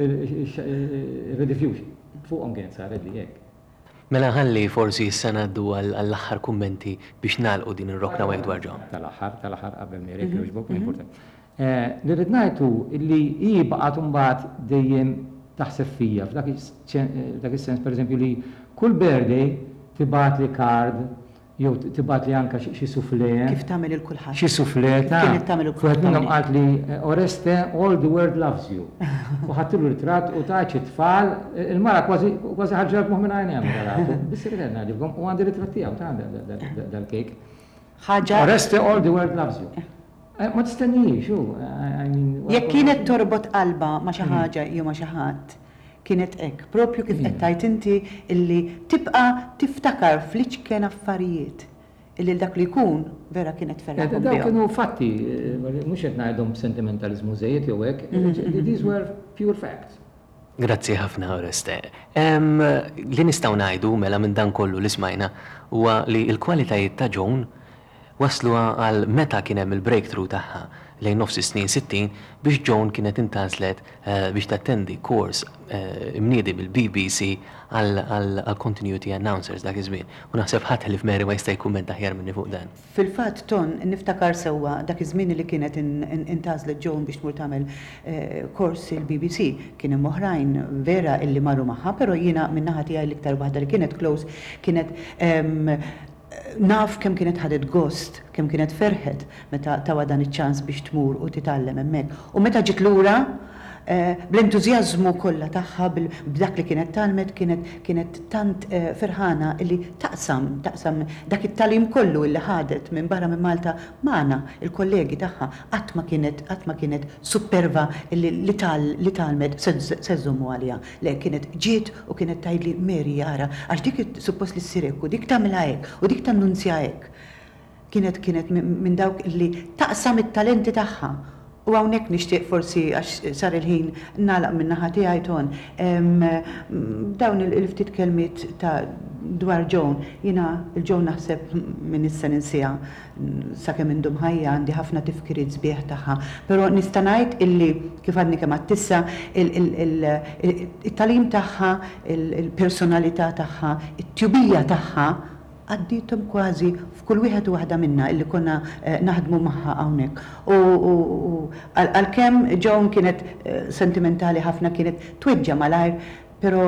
[SPEAKER 5] Rediffusion, fuqhom kien saret li hekk.
[SPEAKER 2] Mela ħalli forsi s-sanaddu għall-aħħar kummenti biex nagħlqu din ir-rokna wejn dwar ġo.
[SPEAKER 5] Tal-aħħar qabel Mary jogħġbok importanti. Li rid ngħidu li hi baqgħet imbagħad dejjem taħseb fija f'dak is-sens pereżempju li kull birthday tibgħat li card jew tibgħat li anke xi sufle.
[SPEAKER 3] Kif tagħmel il kulħadd.
[SPEAKER 5] Xi sufle ta'
[SPEAKER 3] kienet tagħmel
[SPEAKER 5] kulħadd minnhom qalt li Oreste all the world loves you. U ħadtilu ritratt u taċ it-tfal, il-mara kważi ħarġat moħħ minn għajnejha meta biss irid ngħidilkom u għandi ritratt tiegħu ta' dal-kejk.
[SPEAKER 3] Ħaġa.
[SPEAKER 5] Oreste all the world loves you. Ma tistennijiex,
[SPEAKER 3] jekk kienet torbot qalba ma xi ħaġa jew ma xi ħadd. Kienet hekk, propju kif qed tajt inti illi tibqa' tiftakar fl-iċkien affarijiet illi dak li jkun vera kienet ferraħ.
[SPEAKER 5] Daw kienu fatti, mhux qed ngħidhom sentimentalizmu żejjed jew hekk, these were pure facts.
[SPEAKER 2] Grazzi ħafna Oreste. Li nistgħu ngħidu mela minn dan kollu li smajna huwa li l-kwalitajiet ta' Joan waslu għal meta kien hemm il-breakthrough tagħha lejn nofs is-snin 60 biex Joan kienet intażlet biex tattendi kors imniedi bil-BBC għal continuity announcers dak iż-żmien. U naħseb ħadd li f'Mary ma jista' jkummenta aħjar minni fuq dan.
[SPEAKER 3] Fil-fatt Ton, niftakar sewwa dak iż-żmien li kienet intażlet Joan biex tmur tagħmel kors il-BBC kien hemm oħrajn vera illi marru magħha, però jiena min-naħa tiegħi l-iktar waħda li kienet close kienet naf kemm kienet ħadet gost, kemm kienet ferħet meta tawa dan iċ-ċans biex tmur u titgħallem hemmhekk. U meta ġiet lura bl-entużjażmu kollha tagħha b'dak li kienet talmet kienet tant ferħana illi taqsam dak it-talim kollu illi ħadet minn barra minn Malta magħna il-kollegi tagħha qatt ma kienet superva li talmet seżżommu għaliha. Le kienet ġiet u kienet tgħidli Mary jara għax dik suppost li ssir hekk u dik tagħmilha hekk u dik tannunzja hekk. Kienet minn dawk illi taqsam it-talenti tagħha. U hawnhekk nixtieq forsi għax sar il-ħin nagħlaq minn naħa tiegħi Ton. Dawn il-ftit kelmiet ta' dwar Joan, jiena il-Joan naħseb minn issa ninsiha sakemm indum ħajja għandi ħafna tifkiriet sbieħ tagħha. Però nista' ngħid illi kif għadni kemm għattissa it-talim tagħha, il-personalità tagħha, it-tjubija tagħha għaddietom kważi f'kull wieħed u waħda minna illi konna naħdmu magħha hawnhekk. U għalkemm Joan kienet sentimentali ħafna, kienet tweġġa malajr, però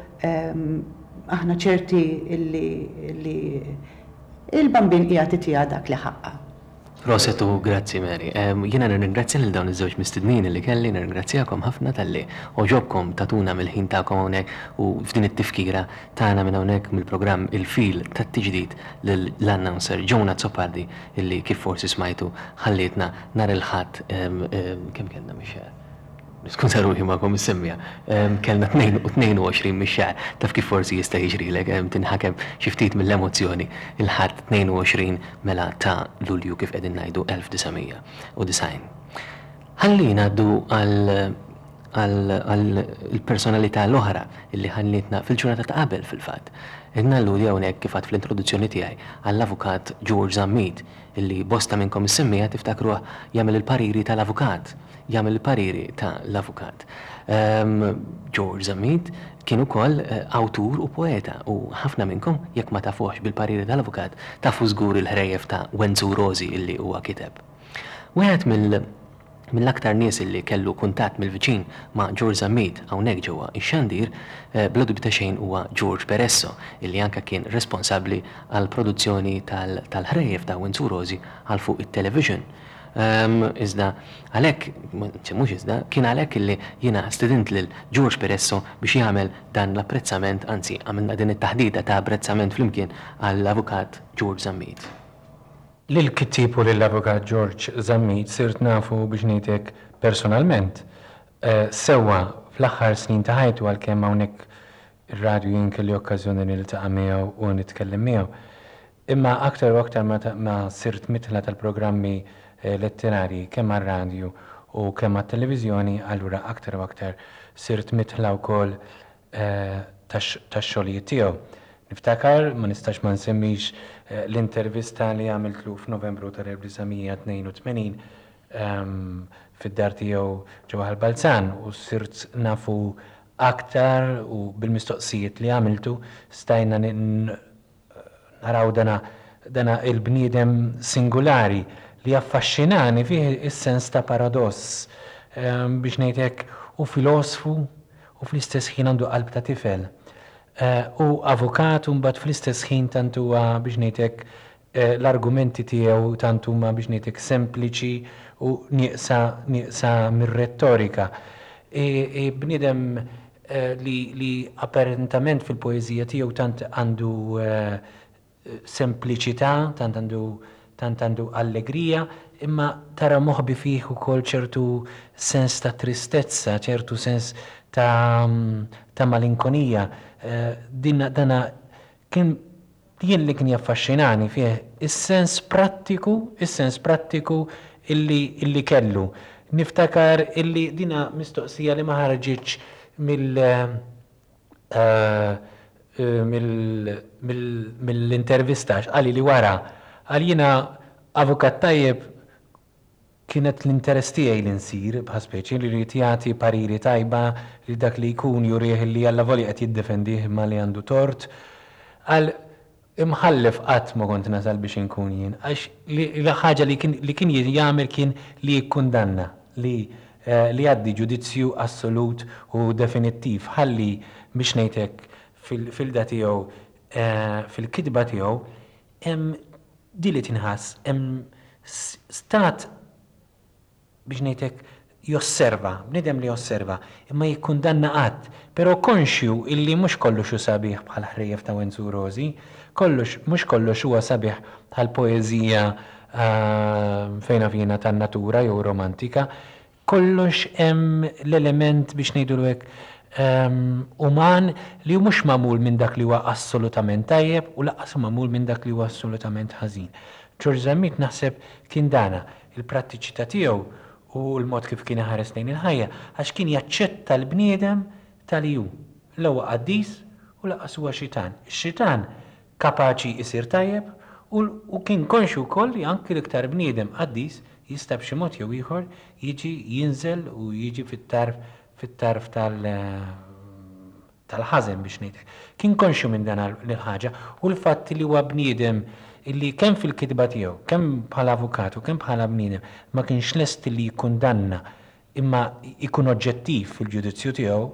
[SPEAKER 3] aħna ċerti illi il-bambin qiegħed itiegħha dak li ħaqqa.
[SPEAKER 2] Prosetu, grazzi Mary. Jiena nirringrazzja lil dawn iż-żewġ mistednin li kelli, nirringrazzjakom ħafna tal-li oġobkom tatuna mill-ħin tagħkom hawnhekk u f'din it-tifkira tagħna minn hawnhekk mill-programm Il-Fil tat-tiġdid lill-announcer Joan Azzopardi illi kif forsi smajtu ħallietna nhar il-ħadd kemm kellna mixer. Skuża ruħi ma' kom semmija, kellna 22 mix-xahar, taf kif forsi jista' jiġrilek, tinħakem xi ftit mill-emozzjoni il-ħadd 22 mela ta' Lulju kif qegħdin ngħidu 1990. Ħalli ngħaddu għall-personalità l-oħra illi ħallitna fil-ġurnata ta' qabel fil-fatt. Edna l-ludi hawnhekk kif għad fl-introduzzjoni tiegħi għall-avukat George Zammit illi bosta minnkom is-semmija tiftakruh jagħmel il-pariri tal-avukat. Jagħmel il-pariri tal-avukat. George Zammit kien ukoll awtur u poeta u ħafna minnkom jekk ma tafuhx bil-pariri tal-avukat tafu żgur il-ħrejjef ta' Wenzu Rosi illi huwa kiteb. Wieħed mill-aktar nies illi kellu kuntatt mill-viċin ma' George Zammit hawnhekk ġewwa ix-xandir bla dubju ta' xejn huwa George Peresso illi anke kien responsabbli għall produzzjoni tal-ħrejjef ta' Wenzu Rosi għal fuq it-television. Iżda għalhekk, mhux iżda, kien għalhekk illi jiena stedint lil George Peresso biex jagħmel dan l-apprezzament, anzi għamilna din it-taħdida ta' apprezzament flimkien għall-avukat George Zammit.
[SPEAKER 7] Lill-kittib u lill-avukat George Zammit sirt nafu biex ngħidlek personalment. Sewwa fl-aħħar snin ta' ħajtu għalkemm hawnhekk ir-radju jien kelli okkażjoni niltaqa' miegħu u nitkellem miegħu. Imma aktar u aktar ma sirt mitla tal-programmi letterari kemm għar-radju u kemm għat-televiżjoni, allura aktar u aktar sirt mitla wkoll tax-xogħlijiet tiegħu. Niftakar, ma nistax ma nsemmix l-intervista li għamiltlu f'Novembru tal-1982 fid-dar tiegħu ġewwa Balzan u sirt nafu aktar u bil-mistoqsijiet li għamiltu stajna naraw dana il-bniedem singolari li affaxxinani fih is-sens ta' paradoss biex ngħidlek u filosofu u fl-istess ħin għandu qalb ta' tifel. U avukat u mbagħad fl-istess ħin tant huwa biex ngħidlek l-argumenti tiegħu tant huma biex ngħidlek sempliċi u nieqsa mir-rettorika. Bniedem li apparentament fil-poeżija tiegħu tant għandu sempliċità, tant għandu allegrija, imma tara moħbi fih ukoll ċertu sens ta' tristezza, ċertu sens ta' malinkonija. Dana kien jien li kien jaffaxxinani fih is-sens prattiku illi kellu. Niftakar illi dina mistoqsija li ma ħarġitx mill-intervistax għali li wara għalina avukat tajjeb kienet l-interess tiegħi li nsir bħaspeċi li jagħti pariri tajba li dak li jkun jurih li alla volja qed jiddefendih imma li għandu tort għal imħallef qatt ma kont nasal biex inkun jien għax l-ħaġa li kien jagħmel kien li jikkundanna li għaddi ġudizzju assolut u definittiv ħalli biex ngħidlek fil-da tiegħu fil-kitba tiegħu hemm di li tinħass hemm stat biex ngħidlek josserva, bniedem li josserva, imma jikkundanna qatt, però konxju illi mhux kollox hu sabiħ bħal ħrejjef ta' Wenzu Rosi, mhux kollox huwa sabiħ bħal poeżija fejna fina tan-natura jew romantika, kollox hemm l-element biex ngħidu hekk uman li mhux magħmul minn dak li huwa assolutament tajjeb u laqqas magħmul minn dak li huwa assolutament ħażin. George Zammit naħseb kien dana il-prattiċità tiegħu u l-mod kif kien ħares lejn il-ħajja għax kien jaċċetta l-bniedem tal-ju. L-ewwa qaddis u laqqas huwa xitan. Ix-xitan kapaċi jsir tajjeb u kien konxu wkoll li anke l-iktar bniedem qaddis jista' b'xi mod jew ieħor jiġi jinżel u jiġi fit-tarf tal-ħażen biex ngħidlek. Kien konxu minn dan l-ħaġa u l-fatt li huwa bniedem illi kemm fil-kitba tiegħu, kemm bħala avukat u kemm bħala bniedem ma kienx lest li jikkundanna imma jkun oġġettiv fil-ġudizzju tiegħu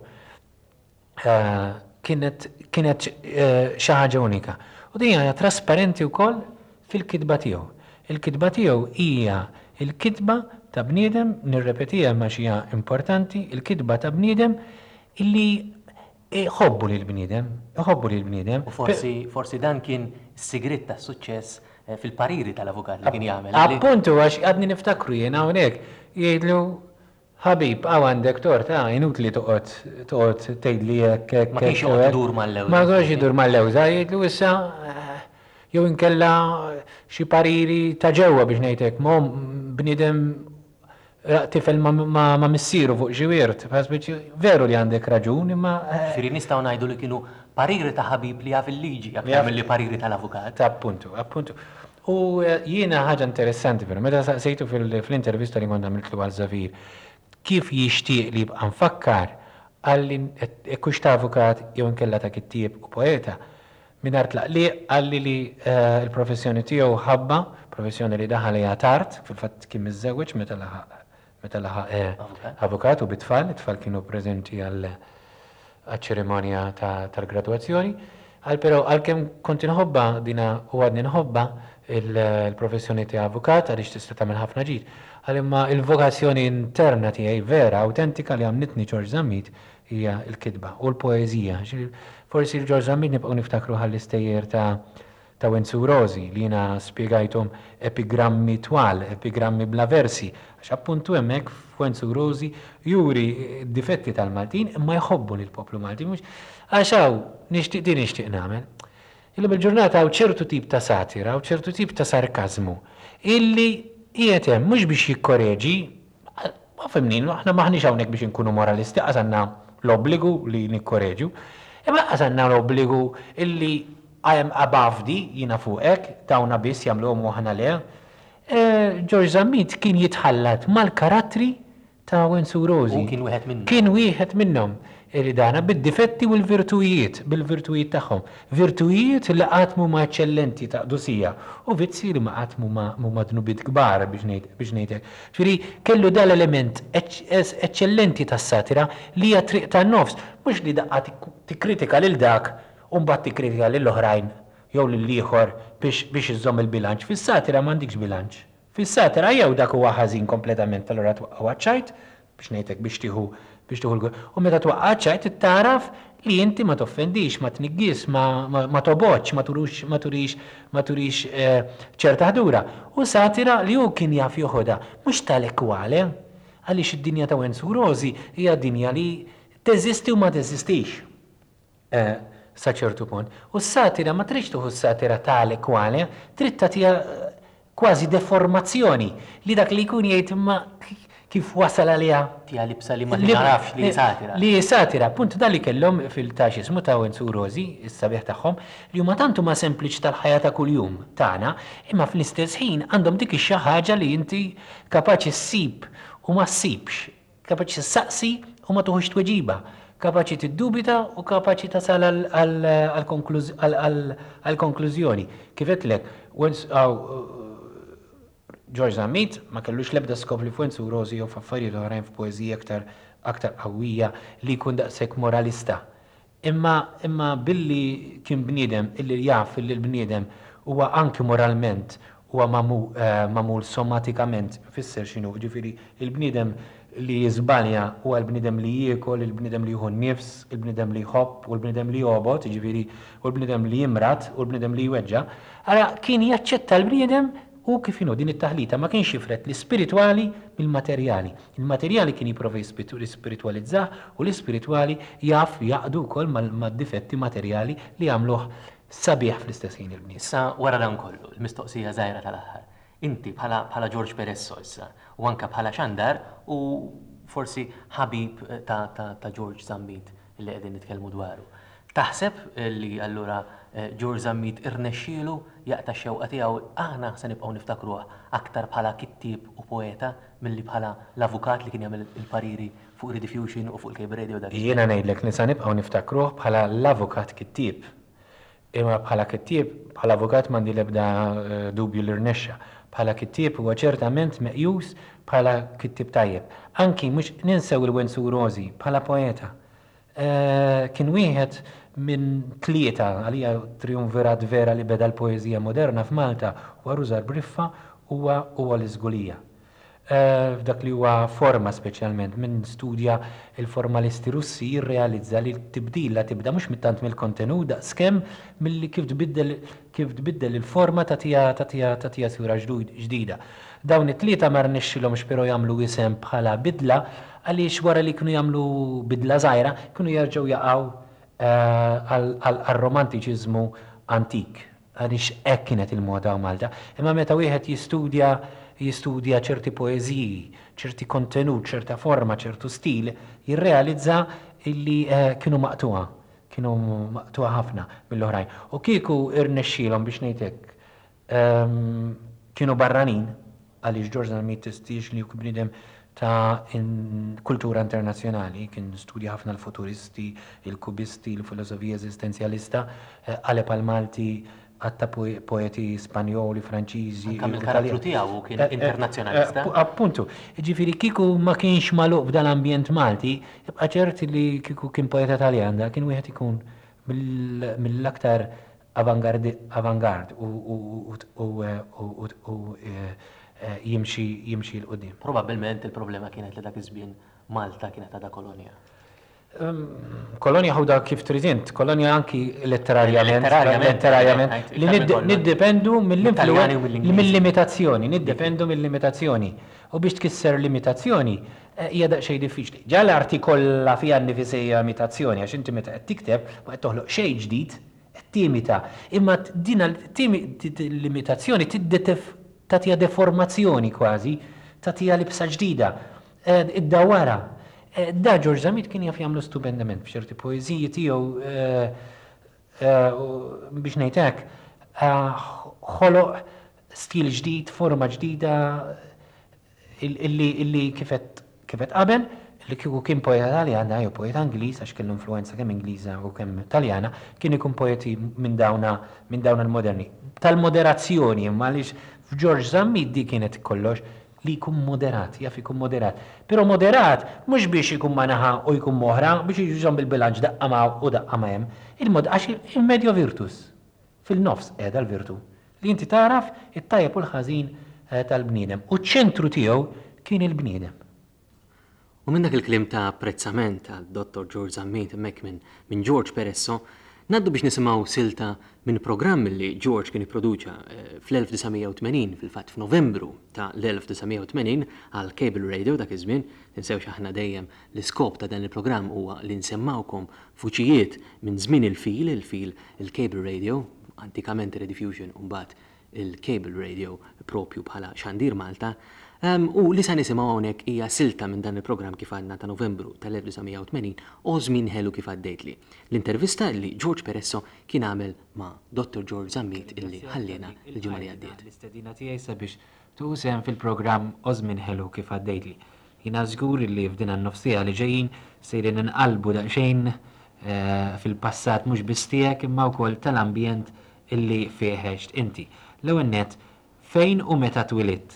[SPEAKER 7] kienet xi ħaġa unika. U din hija trasparenti wkoll fil-kitba tiegħu. Il-kitba tiegħu hija il-kitba ta' bniedem, nirrepetija ma xija importanti, il-kitba ta' bniedem illi ħobbu lil bniedem.
[SPEAKER 2] U forsi dan kien sigrit ta' suċċess fil-pariri tal-avukat li kien jagħmel.
[SPEAKER 7] Appuntu għax għadni niftakru jien hawnhekk jgħidlu ħabib, għandek torta, inutli toqgħod tgħidli jekk.
[SPEAKER 2] Ma kienx joqgħod idur mal-lewża.
[SPEAKER 7] Ma kienx idur mal-lewża, jgħidlu issa jew inkella xi pariri ta' ġewwa biex ngħidlek, bniedem tifel ma missieru fuq xi wirt, veru li għandek raġun, imma.
[SPEAKER 2] Firri nistgħu ngħidu li kienu pariri ta' ħabib li jaf il-liġi, aktar milli pariri tal-avukat.
[SPEAKER 7] Appuntu. U jiena ħaġa interessanti veru, meta saqsejtu fl-intervista li kont għamiltlu għal Żafir, kif jixtieq li jibqa' nfakkar għalli ekkux ta' avukat jew inkella ta' kittieb u poeta, mingħajr tlaqliq għalli li l-professjoni tiegħu ħabba, professjoni li daħal tard, fil-fatt kien miżżewweġ meta laħaq avukat u bit-tfal, it-tfal kienu preżenti għall-ċerimonja tal-gradwazzjoni, però għalkemm kont inħobba dina u għadni nħobba il-professjoni ta' avukat għaliex tista' tagħmel ħafna ġid. Għalimma il-vokazzjoni interna tiegħi vera autentika li għamlitni George Zammit hija l-kitba u l-poeżija. Forsi George Zammit nibqgħu niftakru ħall-istejjer ta' Wenzu Rosi li jiena spjegajthom epigrammi twal, epigrammi bla versi, għax appuntu hemmhekk f'Wenzu Rosi juri d-difetti tal-Maltin imma jħobbu lill-poplu Maltin għax hawn nixtieq nagħmel. Illum il-ġurnata hawn ċertu tip ta' satira u ċertu tip ta' sarkażmu illi qiegħed hemm mhux biex jikkoreġi, ma femnin, aħna maħniex hawnhekk biex inkunu moralisti, għażanna l-obbligu li nikkoreġu, imma għażanna l-obbligu illi I am above di, jiena fuqek, dawna biss jagħmluhom u aħna le. George Zammit kien jitħallat mal-karattri ta' Wenzu Rosi.
[SPEAKER 2] Kien wieħed minnhom.
[SPEAKER 7] Kien wieħed minnhom. Iridana bid-difetti u l-virtujiet, bil-virtujiet tagħhom. Virtujiet li qatt huma eċċellenti ta' qdusija u vizzi li ma qatt huma dnubit kbar biex ngħidlek. Ġifieri kellu dal-element eċċellenti tas-satira li hija triq tan-nofs, mhux li daqqa tikkritika lil dak u mbagħad tikkritika lill-oħrajn jew lill-ieħor biex iżomm il-bilanċ. Fis-satira m'għandikx bilanċ. Fis-satira jew dak huwa ħażin kompletament allura twaqqgħu ċajt biex ngħidlek biex tieħu u meta twaqqgħu ċajt taraf li inti ma toffendix, ma tniggis, ma toboċ, ma turix ċerta ħdura. U satira li hu kien jaf joħodha mhux tal-ekwale għaliex id-dinja ta' Wenzu Rosi hija dinja li teżisti u ma teżistix. Sa ċertu punt. U s-satira ma tridx tuħu s-satira tal-ekwale, trid tagħtiha kważi deformazzjoni li dak li jkun jgħid ma kif wasal għaliha
[SPEAKER 2] tija libsa li ma tinarafx li satira.
[SPEAKER 7] Li satira, punt dan li kellhom fil-taxismu ta' Wenzu Rosi, is-sabiħ tagħhom, li huma tantu ma sempliċi tal-ħajja ta' kuljum tagħna, imma fl-istess ħin għandhom dik ix-xi ħaġa li inti kapaċi ssib u ma ssibx, kapaċi saqsi u ma tuħux tweġiba, kapaċi tiddubita u kapaċi tasal għal-konklużjoni. Kifetlek, George Zammit ma kellux l-ebda skop li Wenzu Rosi jew f'affarijiet oħrajn f'poeżija aktar qawwija li jkun daqshekk moralista. Imma billi kien bniedem illi jaf illi l-bniedem huwa anki moralment huwa magħmul somatikament fisser x'inhu, ġifieri il-bniedem li jiżbalja huwa l-bniedem li jiekol, il-bniedem li jieħu nnifs, il-bniedem li jħobb u l-bniedem li jogħbod, ġifieri u l-bniedem li jimrat u l-bniedem li jweġġa. Ara kien jaċċetta l-bniedem u kif inhu din it-taħlita ma kienx jifret l-ispiritwali mill-materjali. Il-materjali kien jipprova jispiritualizzah u l-ispiritwali jaf jaqdu wkoll mad-difetti materjali li jagħmluh sabiħ fl-istess ħin il-bnies.
[SPEAKER 2] Issa wara dan kollu, il-mistoqsija żgħira tal-aħħar. Inti bħala George Peresso issa u anke bħala Xandar u forsi ħabib ta' George Zammit li qegħdin nitkellmu dwaru. Taħseb li allura George Zammit irnexxielu jaqta' x-xewqa tiegħu aħna se nibqgħu niftakruh aktar bħala kittieb u poeta milli bħala l-avukat li kien jagħmel il-pariri fuq Rediffusion u fuq il-Cape Radio dak.
[SPEAKER 7] Jiena ngħidlek nisa nibqgħu niftakruh bħala l-avukat kittieb. Imma bħala kittieb, bħala avukat m'għandi l-ebda dubju li rnexxa. Bħala kittieb huwa ċertament meqjus bħala kittieb tajjeb. Anki mhux ninsew il-Wenzu Rosi bħala poeta. Kien wieħed minn tlieta għalija triumvirat vera li beda l-poeżija moderna f'Malta u Rużar Briffa huwa l-Iżgulija. f'dak li huwa forma speċjalment minn studja il-formalisti Russi jirrealizza li t-tibdila tibda mhux mittant mill-kontenut daqskemm milli kif tbiddel il-forma tagħtiha sura ġdida. Dawn it-tlieta ma rnexxilhomx però jagħmlu isem bħala bidla għaliex wara li kienu jagħmlu bidla żgħira kienu jerġgħu jaqgħu għal-romantiċiżmu antik għaliex hekk kienet il-moda Malta. Imma meta wieħed jistudja ċerti poeżiji, ċerti kontenut, ċerta forma, ċertu stil, jirrealizza illi kienu maqtuha ħafna mill-oħrajn. U kieku irnexxielhom biex ngħidlek kienu barranin għaliex George Zamit tistix li bniedem ta' kultura internazzjonali, kien studja ħafna l-futuristi, il-kubisti, il-filosofija eżistenzjalista, għaleb għal-Malti għatta poeti Spanjoli, Franċiżi.
[SPEAKER 2] Kamil karattru tiegħu kien internazzjonalista.
[SPEAKER 7] Appuntu, ġifieri kieku ma kienx magħluq f'dan l-ambjent Malti, jibqa' ċerti li kieku kien poeta Taljan kien wieħed ikun mill-aktar avangard u jimxi l-qudiem.
[SPEAKER 2] Probabbilment il-problema kienet li dak iż-żmien Malta kienet għadha kolonja.
[SPEAKER 7] Kolonja ħawda kif tridint, kolonja anki letterarjament, li niddependu mill-limitazzjoni, U biex tkisser limitazzjoni, hija daqsxejn diffiċli. Ġa l-artikolla fiha nnifisejja imitazzjoni, għax inti meta qed tikteb ma qed toħloq xejn ġdid, qed timita. Imma din l-limitazzjoni tagħtiha deformazzjoni kważi, tagħtiha libsa ġdida, id-dawara. Da George Zamit kien jaf jagħmlu stupendament b'ċerti poeżiji tiegħu biex ngħid hekk ħoloq stil ġdid, forma ġdida illi kifet qabel li kieku kien poeta Taljan jew poeta Ingliż għax kellu influenza kemm Ingliża u kemm Taljana kien ikun poeti minn dawn il-moderni. Tal-moderazzjoni imma għaliex f'George Zamit di kienet kollox li jkun moderat, jaf ikun moderat. Però moderat mhux biex ikun manaħa u jkun moħra biex jiġu bil-bilanċ daqqa ma' u daqqa ma' hemm. Għax il-medju virtus fil-nofs qiegħda l-virtu li inti taraf it-tajjeb u l-ħażin tal-bniedem. U ċ-ċentru tiegħu kien il-bniedem.
[SPEAKER 2] U minn dak il-kliem ta' apprezzament għal Dr. George Zamit hemmhekk minn George Peresso, naddu biex nisimgħu silta minn programm li George kien ipproduċa fl-1980 fil-fatt f'Novembru ta' l-1980 għal Cable Radio dak iż-żmien, tinsewx aħna dejjem l-iskop ta' dan il-programm huwa li nsemmawkom fuċijiet minn żmien il-fil il-Cable Radio, antikament Rediffusion u mbagħad il-Cable Radio propju bħala Xandir Malta. U li sa nisimgħu hawnhekk hija silta minn dan il-programm kif għadna ta' Novembru tal-1980 u żmien ħelu kif għaddejtli. L-intervista li George Peresso kien għamel ma' Dr. George Zamit illi ħallina l-ġimgħa li għaddiet.
[SPEAKER 7] L-istedina tiegħi sabiex tużem fil-programm żmien ħelu kif għaddejtli. Jiena żgur li f'din an-nofsija li ġejjin sejrin inqalbu daqsxejn fil-passat mhux biss tiegħek imma wkoll tal-ambjent illi fih għext inti. L-ewwel nett fejn u meta twilidt?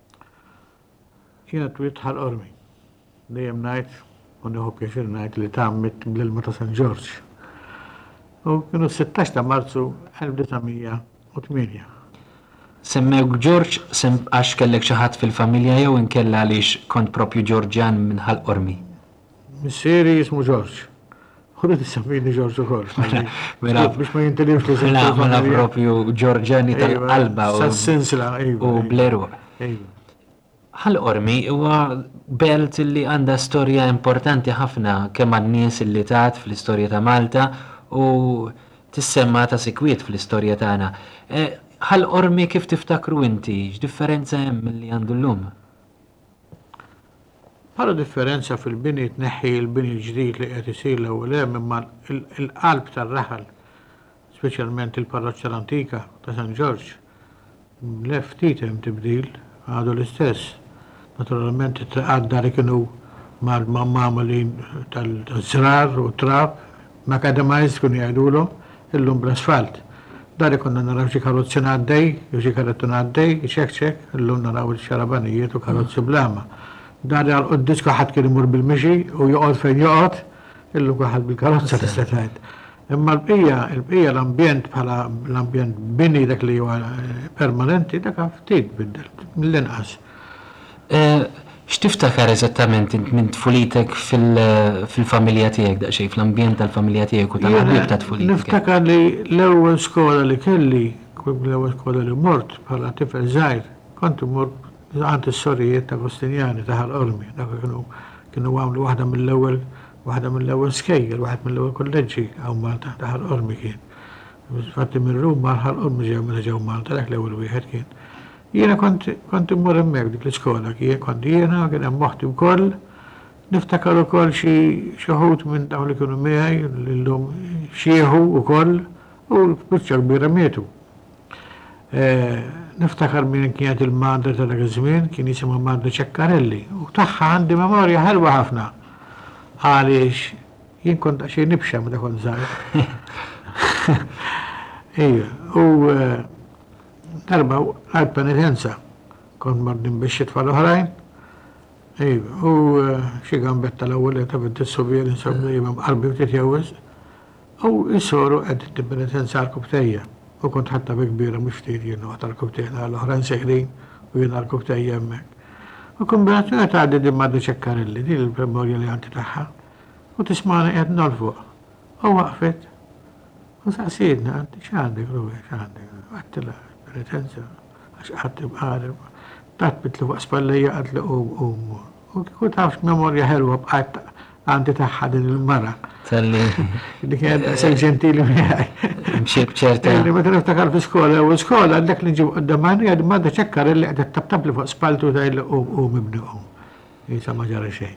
[SPEAKER 8] Jiena twilit ħal-Ormi. Dejjem ngħid u nieħu pjaċir ngħid li tagħmmet bl-ilma ta' St. George. U kienu 16 ta' Marzu 1908.
[SPEAKER 7] Semmewk George għax kellek xi ħadd fil-familja jew inkella għaliex kont propju Ġorġjan minn ħal-Ormi?
[SPEAKER 8] Missieri jismu George. Ħudet isemmini George ukoll. Biex ma jintilifx li
[SPEAKER 7] Mela propju Ġorġjani tal-qalba u Bleru. Ħal-Ormi huwa belt li għandha storja importanti ħafna kemm għan-nies li tat fl-istorja ta' Malta u tissemma ta' sikwiet fl-istorja tagħna. Ħal-Ormi kif tiftakru inti, x'differenza hemm milli għandu llum?
[SPEAKER 8] Bħala differenza fil-bini tneħħi l-bini l-ġdid li qed isir l-ewwel hemm imma il-qalb tar-raħal, speċjalment il-parroċċa l-antika ta' St. George, ftit hemm tibdil għadu l-istess. Naturalment it-għadda li kienu mal-mammalin tal-żrar u trab, makadamajz kienu jgħidulhom illum bl-asfalt. Dari konna naraw xi karozzi ngħaddej, jew xi karettu ngħaddej, ċek, illum naraw il-xarabanijiet u karozzi blama. Dari għal-qoddis kulħadd kien imur bil-mixi u joqgħod fejn joqgħod, illum kulħadd bil-karozza tista' tgħid. Imma l-bqija l-ambjent bħala l-ambjent bini dak li huwa permanenti dak ftit biddel mill-inqas.
[SPEAKER 2] X'tiftakar eżattament int minn tfulitek fil-familja tiegħek daqsxejn fl-ambjent tal-familja tiegħek u tal-ħbieb ta' tfulitek?
[SPEAKER 8] Niftakar li l-ewwel skola li kelli, l-ewwel skola li mort bħala tifel żgħir, kont imur għand is-sorijiet ta' Agostinjani ta' Ħal-Qormi, dak kienu għamlu waħda mill-ewwel skejjel, waħed mill-ewwel kolleġġi hawn Malta ta' Ħal-Qormi kien. Fatti minn Ruma Ħal-Qormi ġew Malta dak l-ewwel wieħed kien. Jiena kont immur hemmhekk dik l-iskola, kont jiena kien hemm moħħti wkoll, niftakar ukoll xi ħut minn dawn li kienu miegħi llum xieħu wkoll u biċċa kbira mietu. Niftakar min kienet il-madra ta' dak iż-żmien, kien jisimha Madra Ċekkarelli, u tagħha għandi memorja ħelwa ħafna. Għaliex jien kont xejn nibxa meta kont żgħir. U darba għal penitenza, kont mardin biex jitfall oħrajn, u xi gambetta l-ewwel ta' bid-Sovjet insomma jibhom qalbi titjewweż, u s-soru qed penitenza għall-Kubtejja. U kont ħatta bi kbira mhux ftit jien waqt għall-Kubtejja l-oħrajn sejrin u jien għall-Kubtejja hemmhekk. U kombinazzjoni tgħaddi din Madra Ċekkarelli, din il-memorja li għandi tagħha, u tismani qed nolfuq. U waqfet, u saqsidna għandi x'għandek ruħi, x'għandek, għattilha penitenza, għax għaddi bħarib, tat bitlu fuq spallejja għadli u kieku tafx memorja ħelwa bqajt għandi tagħha din il-mara.
[SPEAKER 2] Talli.
[SPEAKER 8] Li kienet sew ġentili miegħi.
[SPEAKER 2] Mxiet b'ċerta.
[SPEAKER 8] Li meta niftakar fi skola u skola dak li nġib qoddamani għad Madra Ċekkarelli qed tabtab li fuq spaltu tgħidli ibni Jisa ma ġara xejn.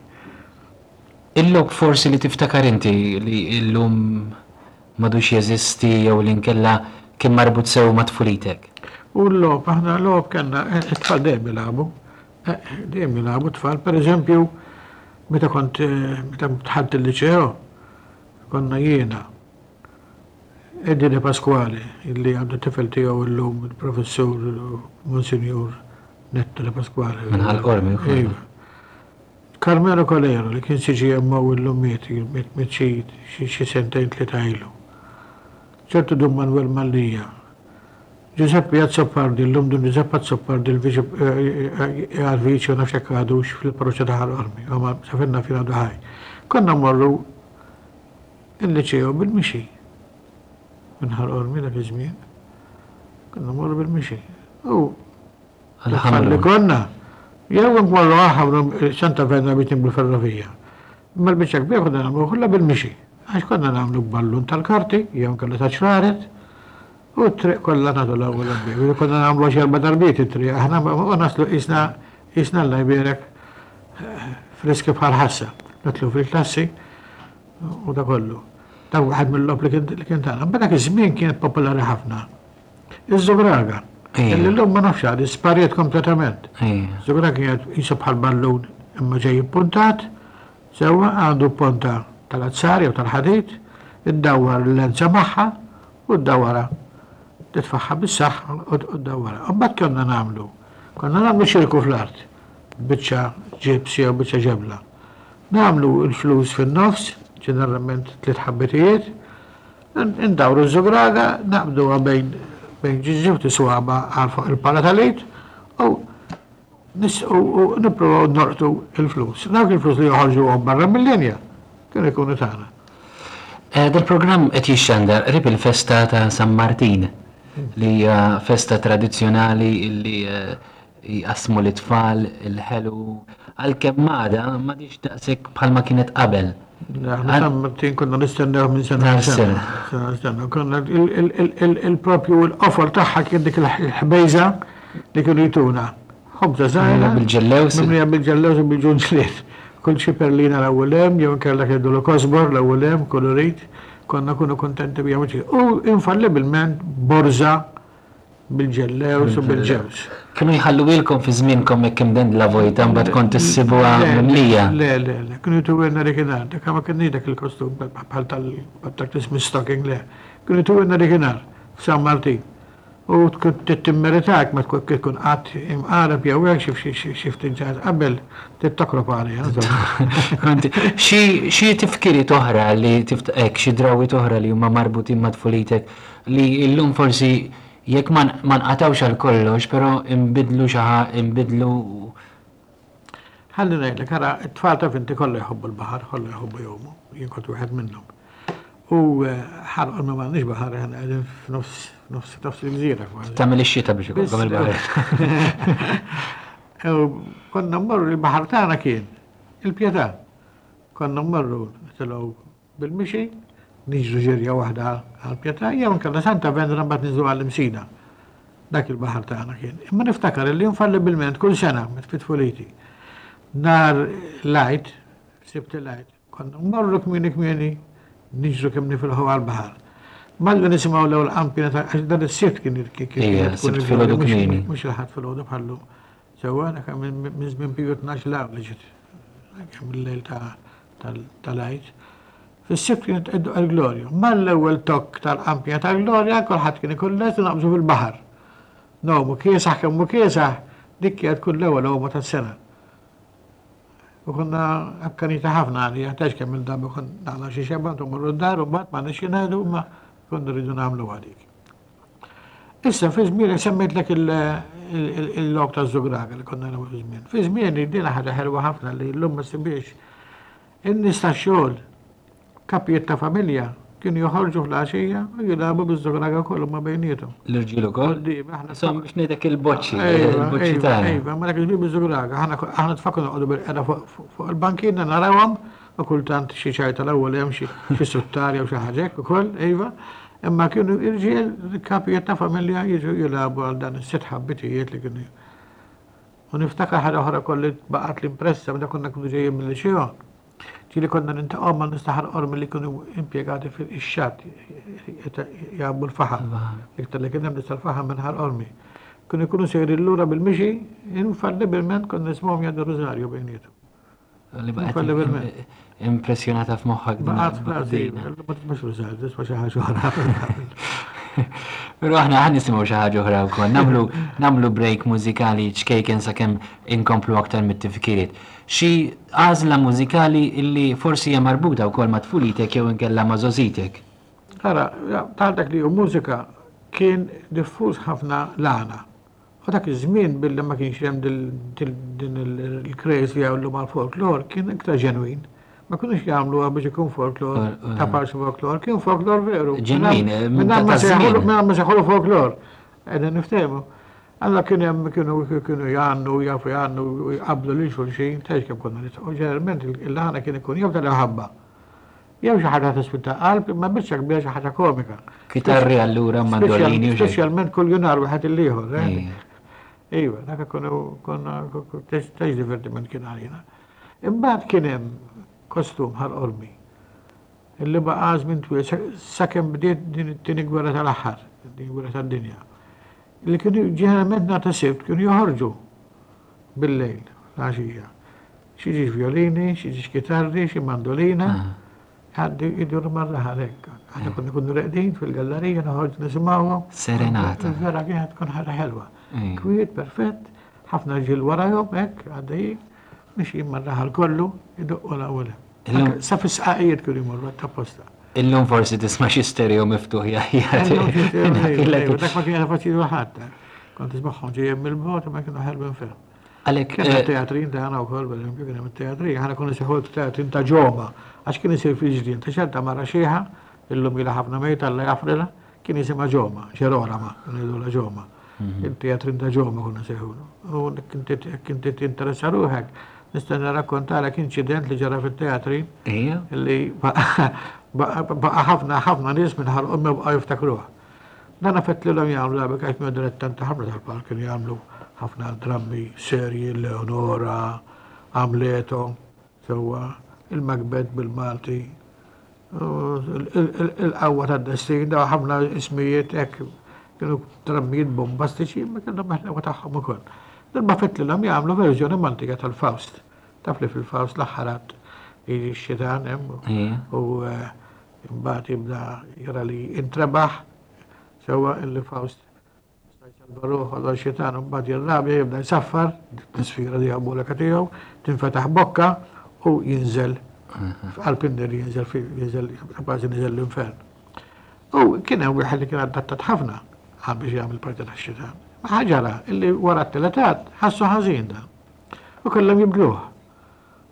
[SPEAKER 2] Illok forsi li tiftakar inti li illum madux jeżisti jew li nkella kien marbut sew ma' tfulitek.
[SPEAKER 8] U l-lob, aħna l-lob kellna it-tfal dejjem jilagħbu. Dejjem jilagħbu tfal, pereżempju, meta tħadd il-liċeo, konna jiena Eddi De Pasquale, illi għandu tifel tiegħu illum il-professur Monsinjur Netto De Pasquale.
[SPEAKER 2] Minn Ħal-Qormi.
[SPEAKER 8] Carmelo Colero li kien siġi jemmaw illum miet xi sentejn tlieta ilu. ċertu Dum Manuel Mallija. Giuseppe Azzopardi, l-lum dun Giuseppe Azzopardi, għal-viċi u nafxek għadux fil-proċa ta' Ħal-Qormi, għama saferna fil għadu ħaj. Konna morru il-liċew bil-mixi. Minn Ħal-Qormi dak iż-żmien. Konna morru bil-mixi. U li konna, jew morru għahabru Santa Verna bitin bil-ferrovija. Imma l-biċċa kbir konna nagħmlu kollha bil-mixi. Għax konna nagħmlu ballun tal-karti, jew kellha ta' ċraret. U t-triq kollha nagħtu l-ewwel għabbir. Konna nagħmlu xi erba' darbiet it-triq. Aħna naslu qisna Alla jbierek friski bħal ħassa. Natlu fil-klassi u da kollu. Da waħed mill-lob li kien tagħna. Dak iż-żmien kienet popolari ħafna. Iż-żugraga. Illi l-lum ma nafx għad, ispariet kompletament. Żugraga kienet jisu bħal ballun imma ġej puntat, sewa għandu punta tal-azzar jew tal-ħadid, iddawwar l-lenza magħha u ddawwara. Titfaħħa bis-saħħ u ddawwara. Mbagħad konna nagħmlu xirku fl-art. Biċċa ġibsi jew biċċa ġebla. Nagħmlu l-flus fin-nofs, ġeneralment 3 ħabbetijiet, indawru ż-żugraga, naqbduha bejn ġiġġib tiswaba għal fuq il-pala tal-id u nippruvaw norqtu il-flus. Dawk il-flus li joħorġu barra mill-linja kienu jkunu tagħna.
[SPEAKER 2] Dal-programm qed jixxandar qrib il-festa ta' San Martin li hija festa tradizzjonali li jqasmu l-itfal il-ħelu għalkemm għada m'għadix daqshekk bħalma kienet qabel.
[SPEAKER 8] San Martin konna nistennew minn sena sena. Konna il-propju l-qofol tagħha kien dik il-ħbejża li kienu jtuna. Ħobża żgħira
[SPEAKER 2] bil-ġellews.
[SPEAKER 8] Mimlija bil-ġellews u bil-ġunġliet. Kull xi perlina l-ewwel hemm, jew inkella keddu l-kosbor l-ewwel hemm, kolorit, konna kunu kontenti bihom. U infallibilment borża bil-ġellews u bil-ġews.
[SPEAKER 2] Kienu jħalluwilkom fi żmienkom hekk imden la vojta mbagħad kont issibuha mimlija.
[SPEAKER 8] Le, kienu jtuwilna rikinar, dak ma kien dak il-kostum bħal tal-tismi stocking le. Kienu jtuwilna rikinar f'San Martin. U tkun timmeritak ma tkun qatt imqarab jew hekk xi ftit ġad qabel tittakrob għalija.
[SPEAKER 2] Xi tifkiriet oħra li hekk xi drawwiet oħra li huma marbutin ma' tfulitek li llum forsi jekk ma nqatawx għal kollox, però imbidlu
[SPEAKER 8] ħalli ngħidlek ara t-tfal ta' finti kollha jħobbu l-baħar, kollha jħobbu jgħumu, jien kont wieħed minnhom. U ħarqol ma m'għandniex baħar aħna qegħdin f'nofs il-gżira kważi.
[SPEAKER 7] Tagħmel ix-xita biex ikollhom il-baħar.
[SPEAKER 8] Konna mmorru l-baħar tagħna kien il-Pjetà. Konna mmorru nitilgħu bil-mixi, niġru ġirja waħda għall-Pjetà, jew inkella Santa Vendra mbagħad niżlu għall-Imsina. Dak il-baħar tagħna kien. Imma niftakar li infallibilment kull sena fit-tfuliti. Nar lajt, sibt il-lajt, konna mmorru kmieni niġru kemm nifilħu għall-baħar. Malla nisimgħu l-ewwel qampina għax dan is-sibt kien
[SPEAKER 7] sibt filgħodu kmieni.
[SPEAKER 8] Mhux il-ħadd filgħodu bħallu sewwa dak minn żmien biju 12 law li ġiet kemm il-lejl tal-lajt. Fis-sibt kienet għall-Glorja. Mal-ewwel tokk tal-qampina tal-Glorja kulħadd kien ikun lest naqbżu fil-baħar. Nomu kiesaħ kemm kiesaħ dik kienet kull ewwel huma tas-sena. U konna abkanita ħafna għalli, għatax kemm il-darba kon naqla xi xebba, tumurru d-dar u mbagħad ma nix jingħadu ma konna rridu nagħmlu għalik. Issa fi żmien semmejtlek il-log taż-żugraga li konna nagħmlu fi żmien. Fi żmien dina ħaġa ħelwa ħafna li llum ma sibiex. In-nies tax-xogħol kapijiet ta' familja kienu joħorġu fl-għaxija u jilagħbu biż-żugraga kollu ma bejniethom.
[SPEAKER 7] L-irġiel ukoll? Insomma biex ngħidlek il-boċċi tagħna.
[SPEAKER 8] Ejva, ma dak il-ġbib biż-żugraga, aħna tfakru noqogħdu bil-qeda fuq il-bankina narawhom u kultant xi ċaj tal-ewwel hemm xi suttarja u xi ħaġa hekk ukoll, ejva. Imma kienu irġiel kapijiet ta' familja jiġu jilagħbu għal dan is-sitt ħabbitijiet li kienu. U niftakar ħaġa oħra kolli baqgħet l-impressa meta konna kienu ġejjin mill-liceo. ġili konna nintaqgħu ma nistaħar ormi li kienu impjegati fil-ixxat jgħabbu l-faħam. Iktar li kien hemm nista' l-faħam minħar ormi. Kienu jkunu sejri l-lura bil-mixi, infallibilment konna nismahom jgħaddu rożarju bejnietom.
[SPEAKER 7] Impressjonata f'moħħak.
[SPEAKER 8] Baqgħet fl-għażin, ma tismax rożarju, tisma' xi ħaġa oħra.
[SPEAKER 7] Pero aħna nisimgħu xi ħaġa oħra wkoll. Nagħmlu break mużikali ċkejken sakemm inkomplu aktar mit-tifkiriet. Xi għażla mużikali illi forsi hija marbuta wkoll ma' tfulitek jew inkella ma' żożitek.
[SPEAKER 8] Ara, dak li hu mużika kien diffuż ħafna l-għana. U dak iż-żmien billi ma kienx hemm din il-craze li jagħmlu mal-folklor kien iktar ġenwin. Ma kunux jagħmluha biex ikun folklor ta' parsi folklor, kien folklor veru.
[SPEAKER 7] Ġenwin,
[SPEAKER 8] minn ma seħħu folklor. Qegħdin niftehmu. Alla kienu jannu, jafu jannu, jqablu li xulxin, taġ kem konna nitqu. Ġeneralment il-ħana kien ikun jew tal-ħabba. Jew xi ħaġa tispita qalb, imma biċċa kbira xi ħaġa komika.
[SPEAKER 7] Kitarri allura mandolini u
[SPEAKER 8] speċjalment kull junar wieħed il-ieħor. Ejwa, dak konna taġ divertiment kien għalina. Imbagħad kien hemm kostum ħal-qormi. Illi baqa' żmien twil sakemm bdiet din it-tieni gwerra tal-aħħar, din gwerra tad-dinja. Li kienu ġeneralment nata sibt kienu joħorġu bil-lejl, l-għaxija. Xieġiġ violini, xieġiġ kitarri, xie mandolina, għaddi jidur marra ħalek. Għadda konna kunnu reqdin fil-gallerija, naħorġu nisimawhom.
[SPEAKER 7] Serenata.
[SPEAKER 8] Vera kienet tkun ħaġa ħelwa. Kwiet, perfett, ħafna ġil warajhom, hekk, għaddej, mixi marra ħal kollu, jiduqqu l-ewwel. Sa fis-sqaqijiet kienu jmorru għat-tapposta.
[SPEAKER 7] Illum forsi tisma' xi stereo miftuħ jgħid.
[SPEAKER 8] Dak ma kien faċili ħadd. Kont tismagħhom ġejjin mill-bogħod ma kienu ħelbin film.
[SPEAKER 7] Għalhekk
[SPEAKER 8] kien teatrin tagħna wkoll pereżempju kien hemm it-teatrin, aħna konna seħħu teatrin ta' ġoma, għax kien isir fil-ġdien ta' xelta mara xieħa, illum ilha ħafna mejta Alla jafrilha, kien jisimha ġoma, Ġerolama, kienu jgħidulha ġoma. Il-teatrin ta' ġoma konna seħħulu. U kien tinteressa ruħek, nista' nirrakkontalek inċident li ġara fit-teatrin li baqa ħafna nies minn ħar ummi bqgħu jiftakruha. Dan affett li jagħmlu labek għajt minn direttanti ħafna tal-park kienu jagħmlu ħafna drammi serji, Leonora, Amleto, sewwa il-Macbeth bil-Malti, il-qawwa tad-destin, daw ħafna ismijiet hekk kienu drammijiet bombastiċi ma kellhom meħlewa tagħhom ukoll. Dan affett li jagħmlu verżjoni mantika tal-Fawst. Taf li fil-Fawst l-aħħarat x-xitan hemm u imbagħad jibda jara li intrebaħ sewwa il-Fawst Baruħ għal xitan u mbagħad jirrabja jibda jsaffar, t-sfira di għabuleka tiegħu, tinfetaħ bokka u jinżel f'qalb in-nar jinżel kważi niżel l-infern. U kien hemm wieħed li kien adattat ħafna għal biex jagħmel parti tax-xitan. Ma ħaġara illi wara t-teletat ħassu ħażin dan. U kellhom jibdluh.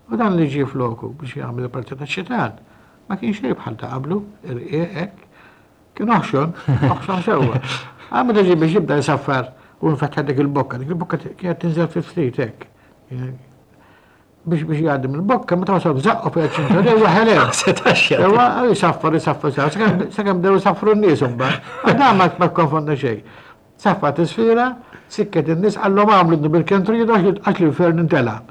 [SPEAKER 8] U dan li ġi floku biex jagħmel il-parti ta' ċitan, ma kienx xejn bħal ta' qablu, irqiek, kien oħxon sewwa. Għamil ġi biex jibda jisaffar u nfetħa dik il-bokka kienet tinżel fi-ftit hekk. Biex jgħaddim il-bokka, ma tawsal zaqqo fi ċinta, dewa ħelem. Dewa jisaffar, sakemm dew jisaffru n-nies imbagħad. Għadha ma tkonfonda xejn. Saffat isfira, sikket in-nies għallhom għamlu bil-kentru jidax għax li fern intela.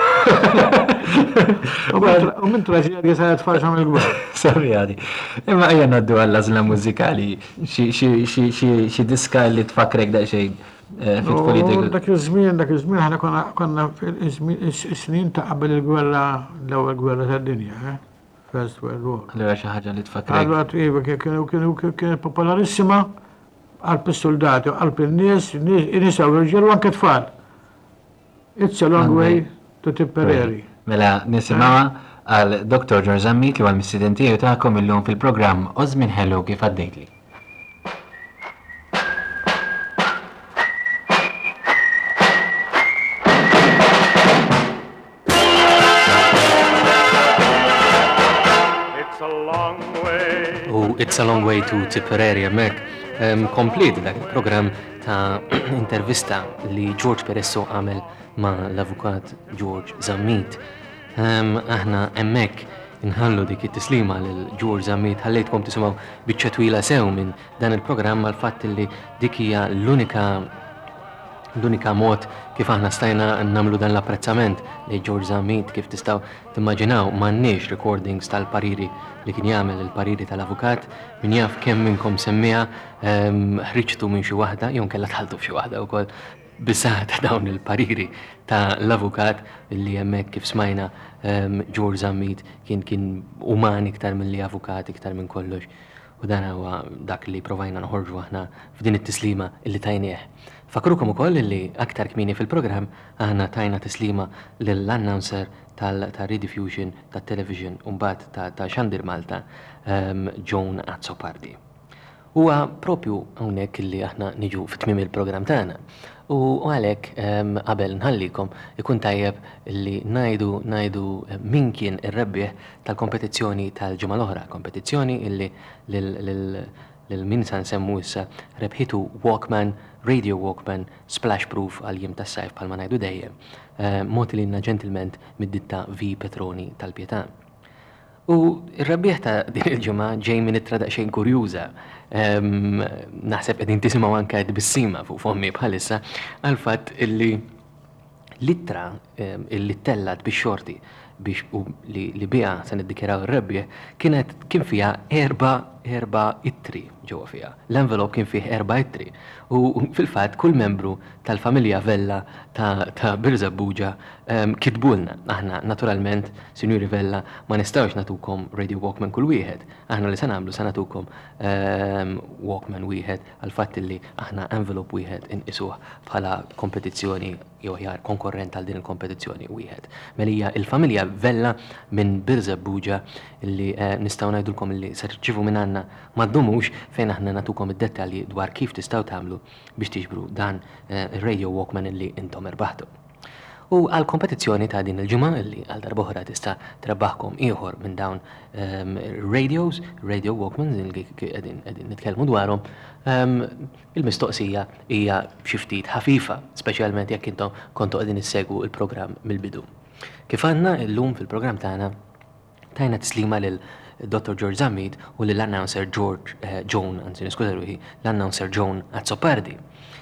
[SPEAKER 8] U minn traġedja saret farxa mill-gbar.
[SPEAKER 7] Sorry għadi. Imma għajja naddu għall-azla mużikali, xi diska li tfakrek daqsxejn fit-politika.
[SPEAKER 8] Dak iż-żmien ħana konna fil-snin ta' qabel il-gwerra, l-ewwel gwerra tad-dinja, First World War.
[SPEAKER 7] Allura xi ħaġa li tfakrek.
[SPEAKER 8] Allura kienet popolarissima għalp is-soldati, għalp in-nies, in-nisa u r-ġiel u anke tfal. It's a long way to Tipperary.
[SPEAKER 7] Mela nisimawa għal Dr. George Zammit li għal missidentiju ta'kom illum fil-programm Ozmin Hello kif għaddejtli. It's a long way to Tipperary mek. Komplet dak il-programm ta' intervista li George Peresso għamel ma' l-avukat George Zammit. Aħna emmek inħallu dik it-tislima l-George Zammit, ħallejtkom tisimaw biċċa twila sew minn dan il-programm għal fatt li dik hija l-unika mod kif aħna stajna namlu dan l-apprezzament li George Zammit kif tistaw timmaġinaw m'għandniex recordings tal-pariri li kien jagħmel il-pariri tal-avukat, min jaf kemm minnkom semmija ħriġtu minn xi waħda jew kellha tħaltu f'xi waħda wkoll bisat dawn il-pariri ta' l-avukat li hemmhekk kif smajna George Zammit kien uman iktar mill-li avukat iktar minn kollox. U dan huwa dak li provajna noħorġu aħna f'din it-tislima illi tajnieh. Fakrukom ukoll li aktar kmini fil-programm aħna tajna tislima lill-announcer tal-Rediffusion tat-television u mbagħad ta' Xandir Malta Joan Azzopardi. Huwa propju hawnhekk illi aħna niġu fit-tmiem il-programm tagħna. U għalhekk qabel nħallikom ikun tajjeb li ngħidu min kien ir-rebbieħ tal-kompetizzjoni tal-ġimgħa l-oħra, kompetizzjoni illi lil min sa nsemmu issa rebħitu Walkman, Radio Walkman, Splash Proof għal jiem tas-sajf bħalma ngħidu dejjem, motilina ġentilment mid-ditta V Petroni tal-Pjetà. U r-rebbieħ ta' din il-ġimgħa ġej minn ittra daqsxejn kurjuża. Naħseb qegħdin tisimgħu anke qed bissima fuq fommi bħalissa għal fatt illi l-ittra illi tellat bix-xorti biex li biha se niddikjaraw ir-rebbieħ kien fiha erba' ittri ġewwa fiha. L-envelop kien fih 4 ittri. U fil-fatt kull membru tal-familja Vella ta' Birzebbuġa kitbulna. Aħna naturalment, Sinjuri Vella, ma nistgħux nagħtukom Radio Walkman kull wieħed. Aħna li se nagħmlu se nagħtukom Walkman wieħed għal fatt li aħna envelop wieħed inqisuh bħala kompetizzjoni jew ħjar konkurrent għal din il-kompetizzjoni wieħed. Melija il-familja Vella minn Birzebbuġa li nistgħu ngħidulkom li se tirċievu minn għandna ma ddumux fejn aħna nagħtukom id-dettalji dwar kif tistgħu tagħmlu biex tiġbru dan Radio Walkman illi intom irbaħtu. U għal kompetizzjoni ta' din il-ġimgħa illi għal darb'oħra tista' trebbaħkom ieħor minn dawn Radio Walkmans illi qegħdin nitkellmu dwarhom, il-mistoqsija hija xi ftit ħafifa, speċjalment jekk intom kontu qegħdin issegwu il-programm mill-bidu. Kif għandna llum fil-programm tagħna tajna tislima lil Dr. George Zammit u lill-announcer l-announcer Joan Azzopardi.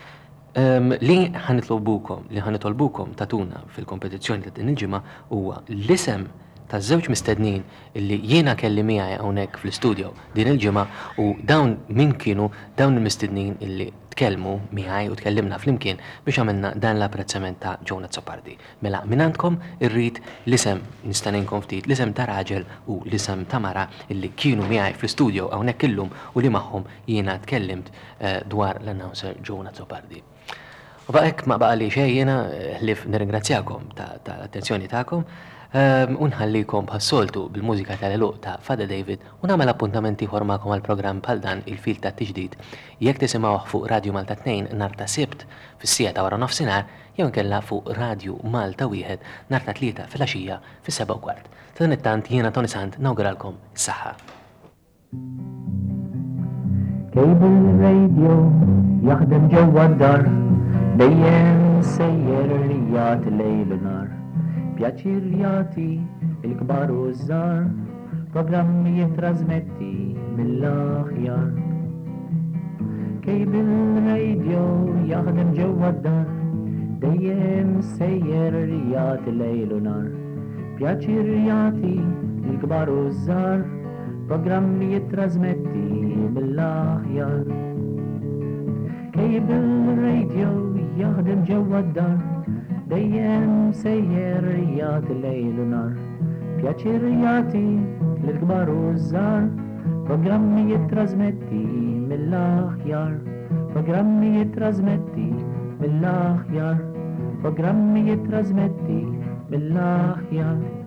[SPEAKER 7] Li ħanitolbukom tatuna fil-kompetizzjoni ta' din il-ġimgħa huwa l-isem taż-żewġ mistednin illi jiena kelli miegħi hawnhekk fl-istudio din il-ġimgħa u dawn min kienu dawn il-mistednin illi tkellmu miegħi u tkellimna flimkien biex għamilna dan l-apprezzament ta' Joan Azzopardi. Mela minn għandkom irrid l-isem nista' ngħinkom ftit l-isem ta' raġel u l-isem ta' mara illi kienu miegħi fl-istudio hawnhekk illum u li magħhom jiena tkellimt dwar l-announcer Joan Azzopardi. U baqek ma baqa li xejn jiena ħlif nirringrazzjakom tal-attenzjoni tagħkom.
[SPEAKER 2] Unħallikom bħas-soltu bil-mużika tal-eluq ta' Fada David u nagħmel appuntamenti ħormakom għal programm bħal dan il-fil ta' tiġdid jekk tisimgħuh fuq Radio Malta 2 nhar ta' Sibt fis-sija ta' wara nofsinhar jew inkella fuq Radio Malta 1 nhar ta' tlieta filgħaxija fis-7:15. Ta' dan it-tant jiena Tony Sant nawguralkom is-saħħa.
[SPEAKER 1] Cable radio jaħdem ġewwa d-dar dejjem sejjer rijat lejl u nar. Pjaċir jagħti il-kbar u żgħar, programmi jittrażmetti mill-aħjar. Cable radio jaħdem ġewwa d-dar dejjem sejjer rijat lejl u nar. Pjaċir jagħti il-kbar u żgħar, programmi jittrażmetti mill-aħjar. Cable radio jaħdem ġewwa d-dar dejjem sejjer jagħti lejl u nar. Pjaċir jagħti lill-kbar u żgħar, programmi jittrażmetti mill-aħjar. Programmi jittrażmetti mill-aħjar. Programmi jittrażmetti mill-aħjar.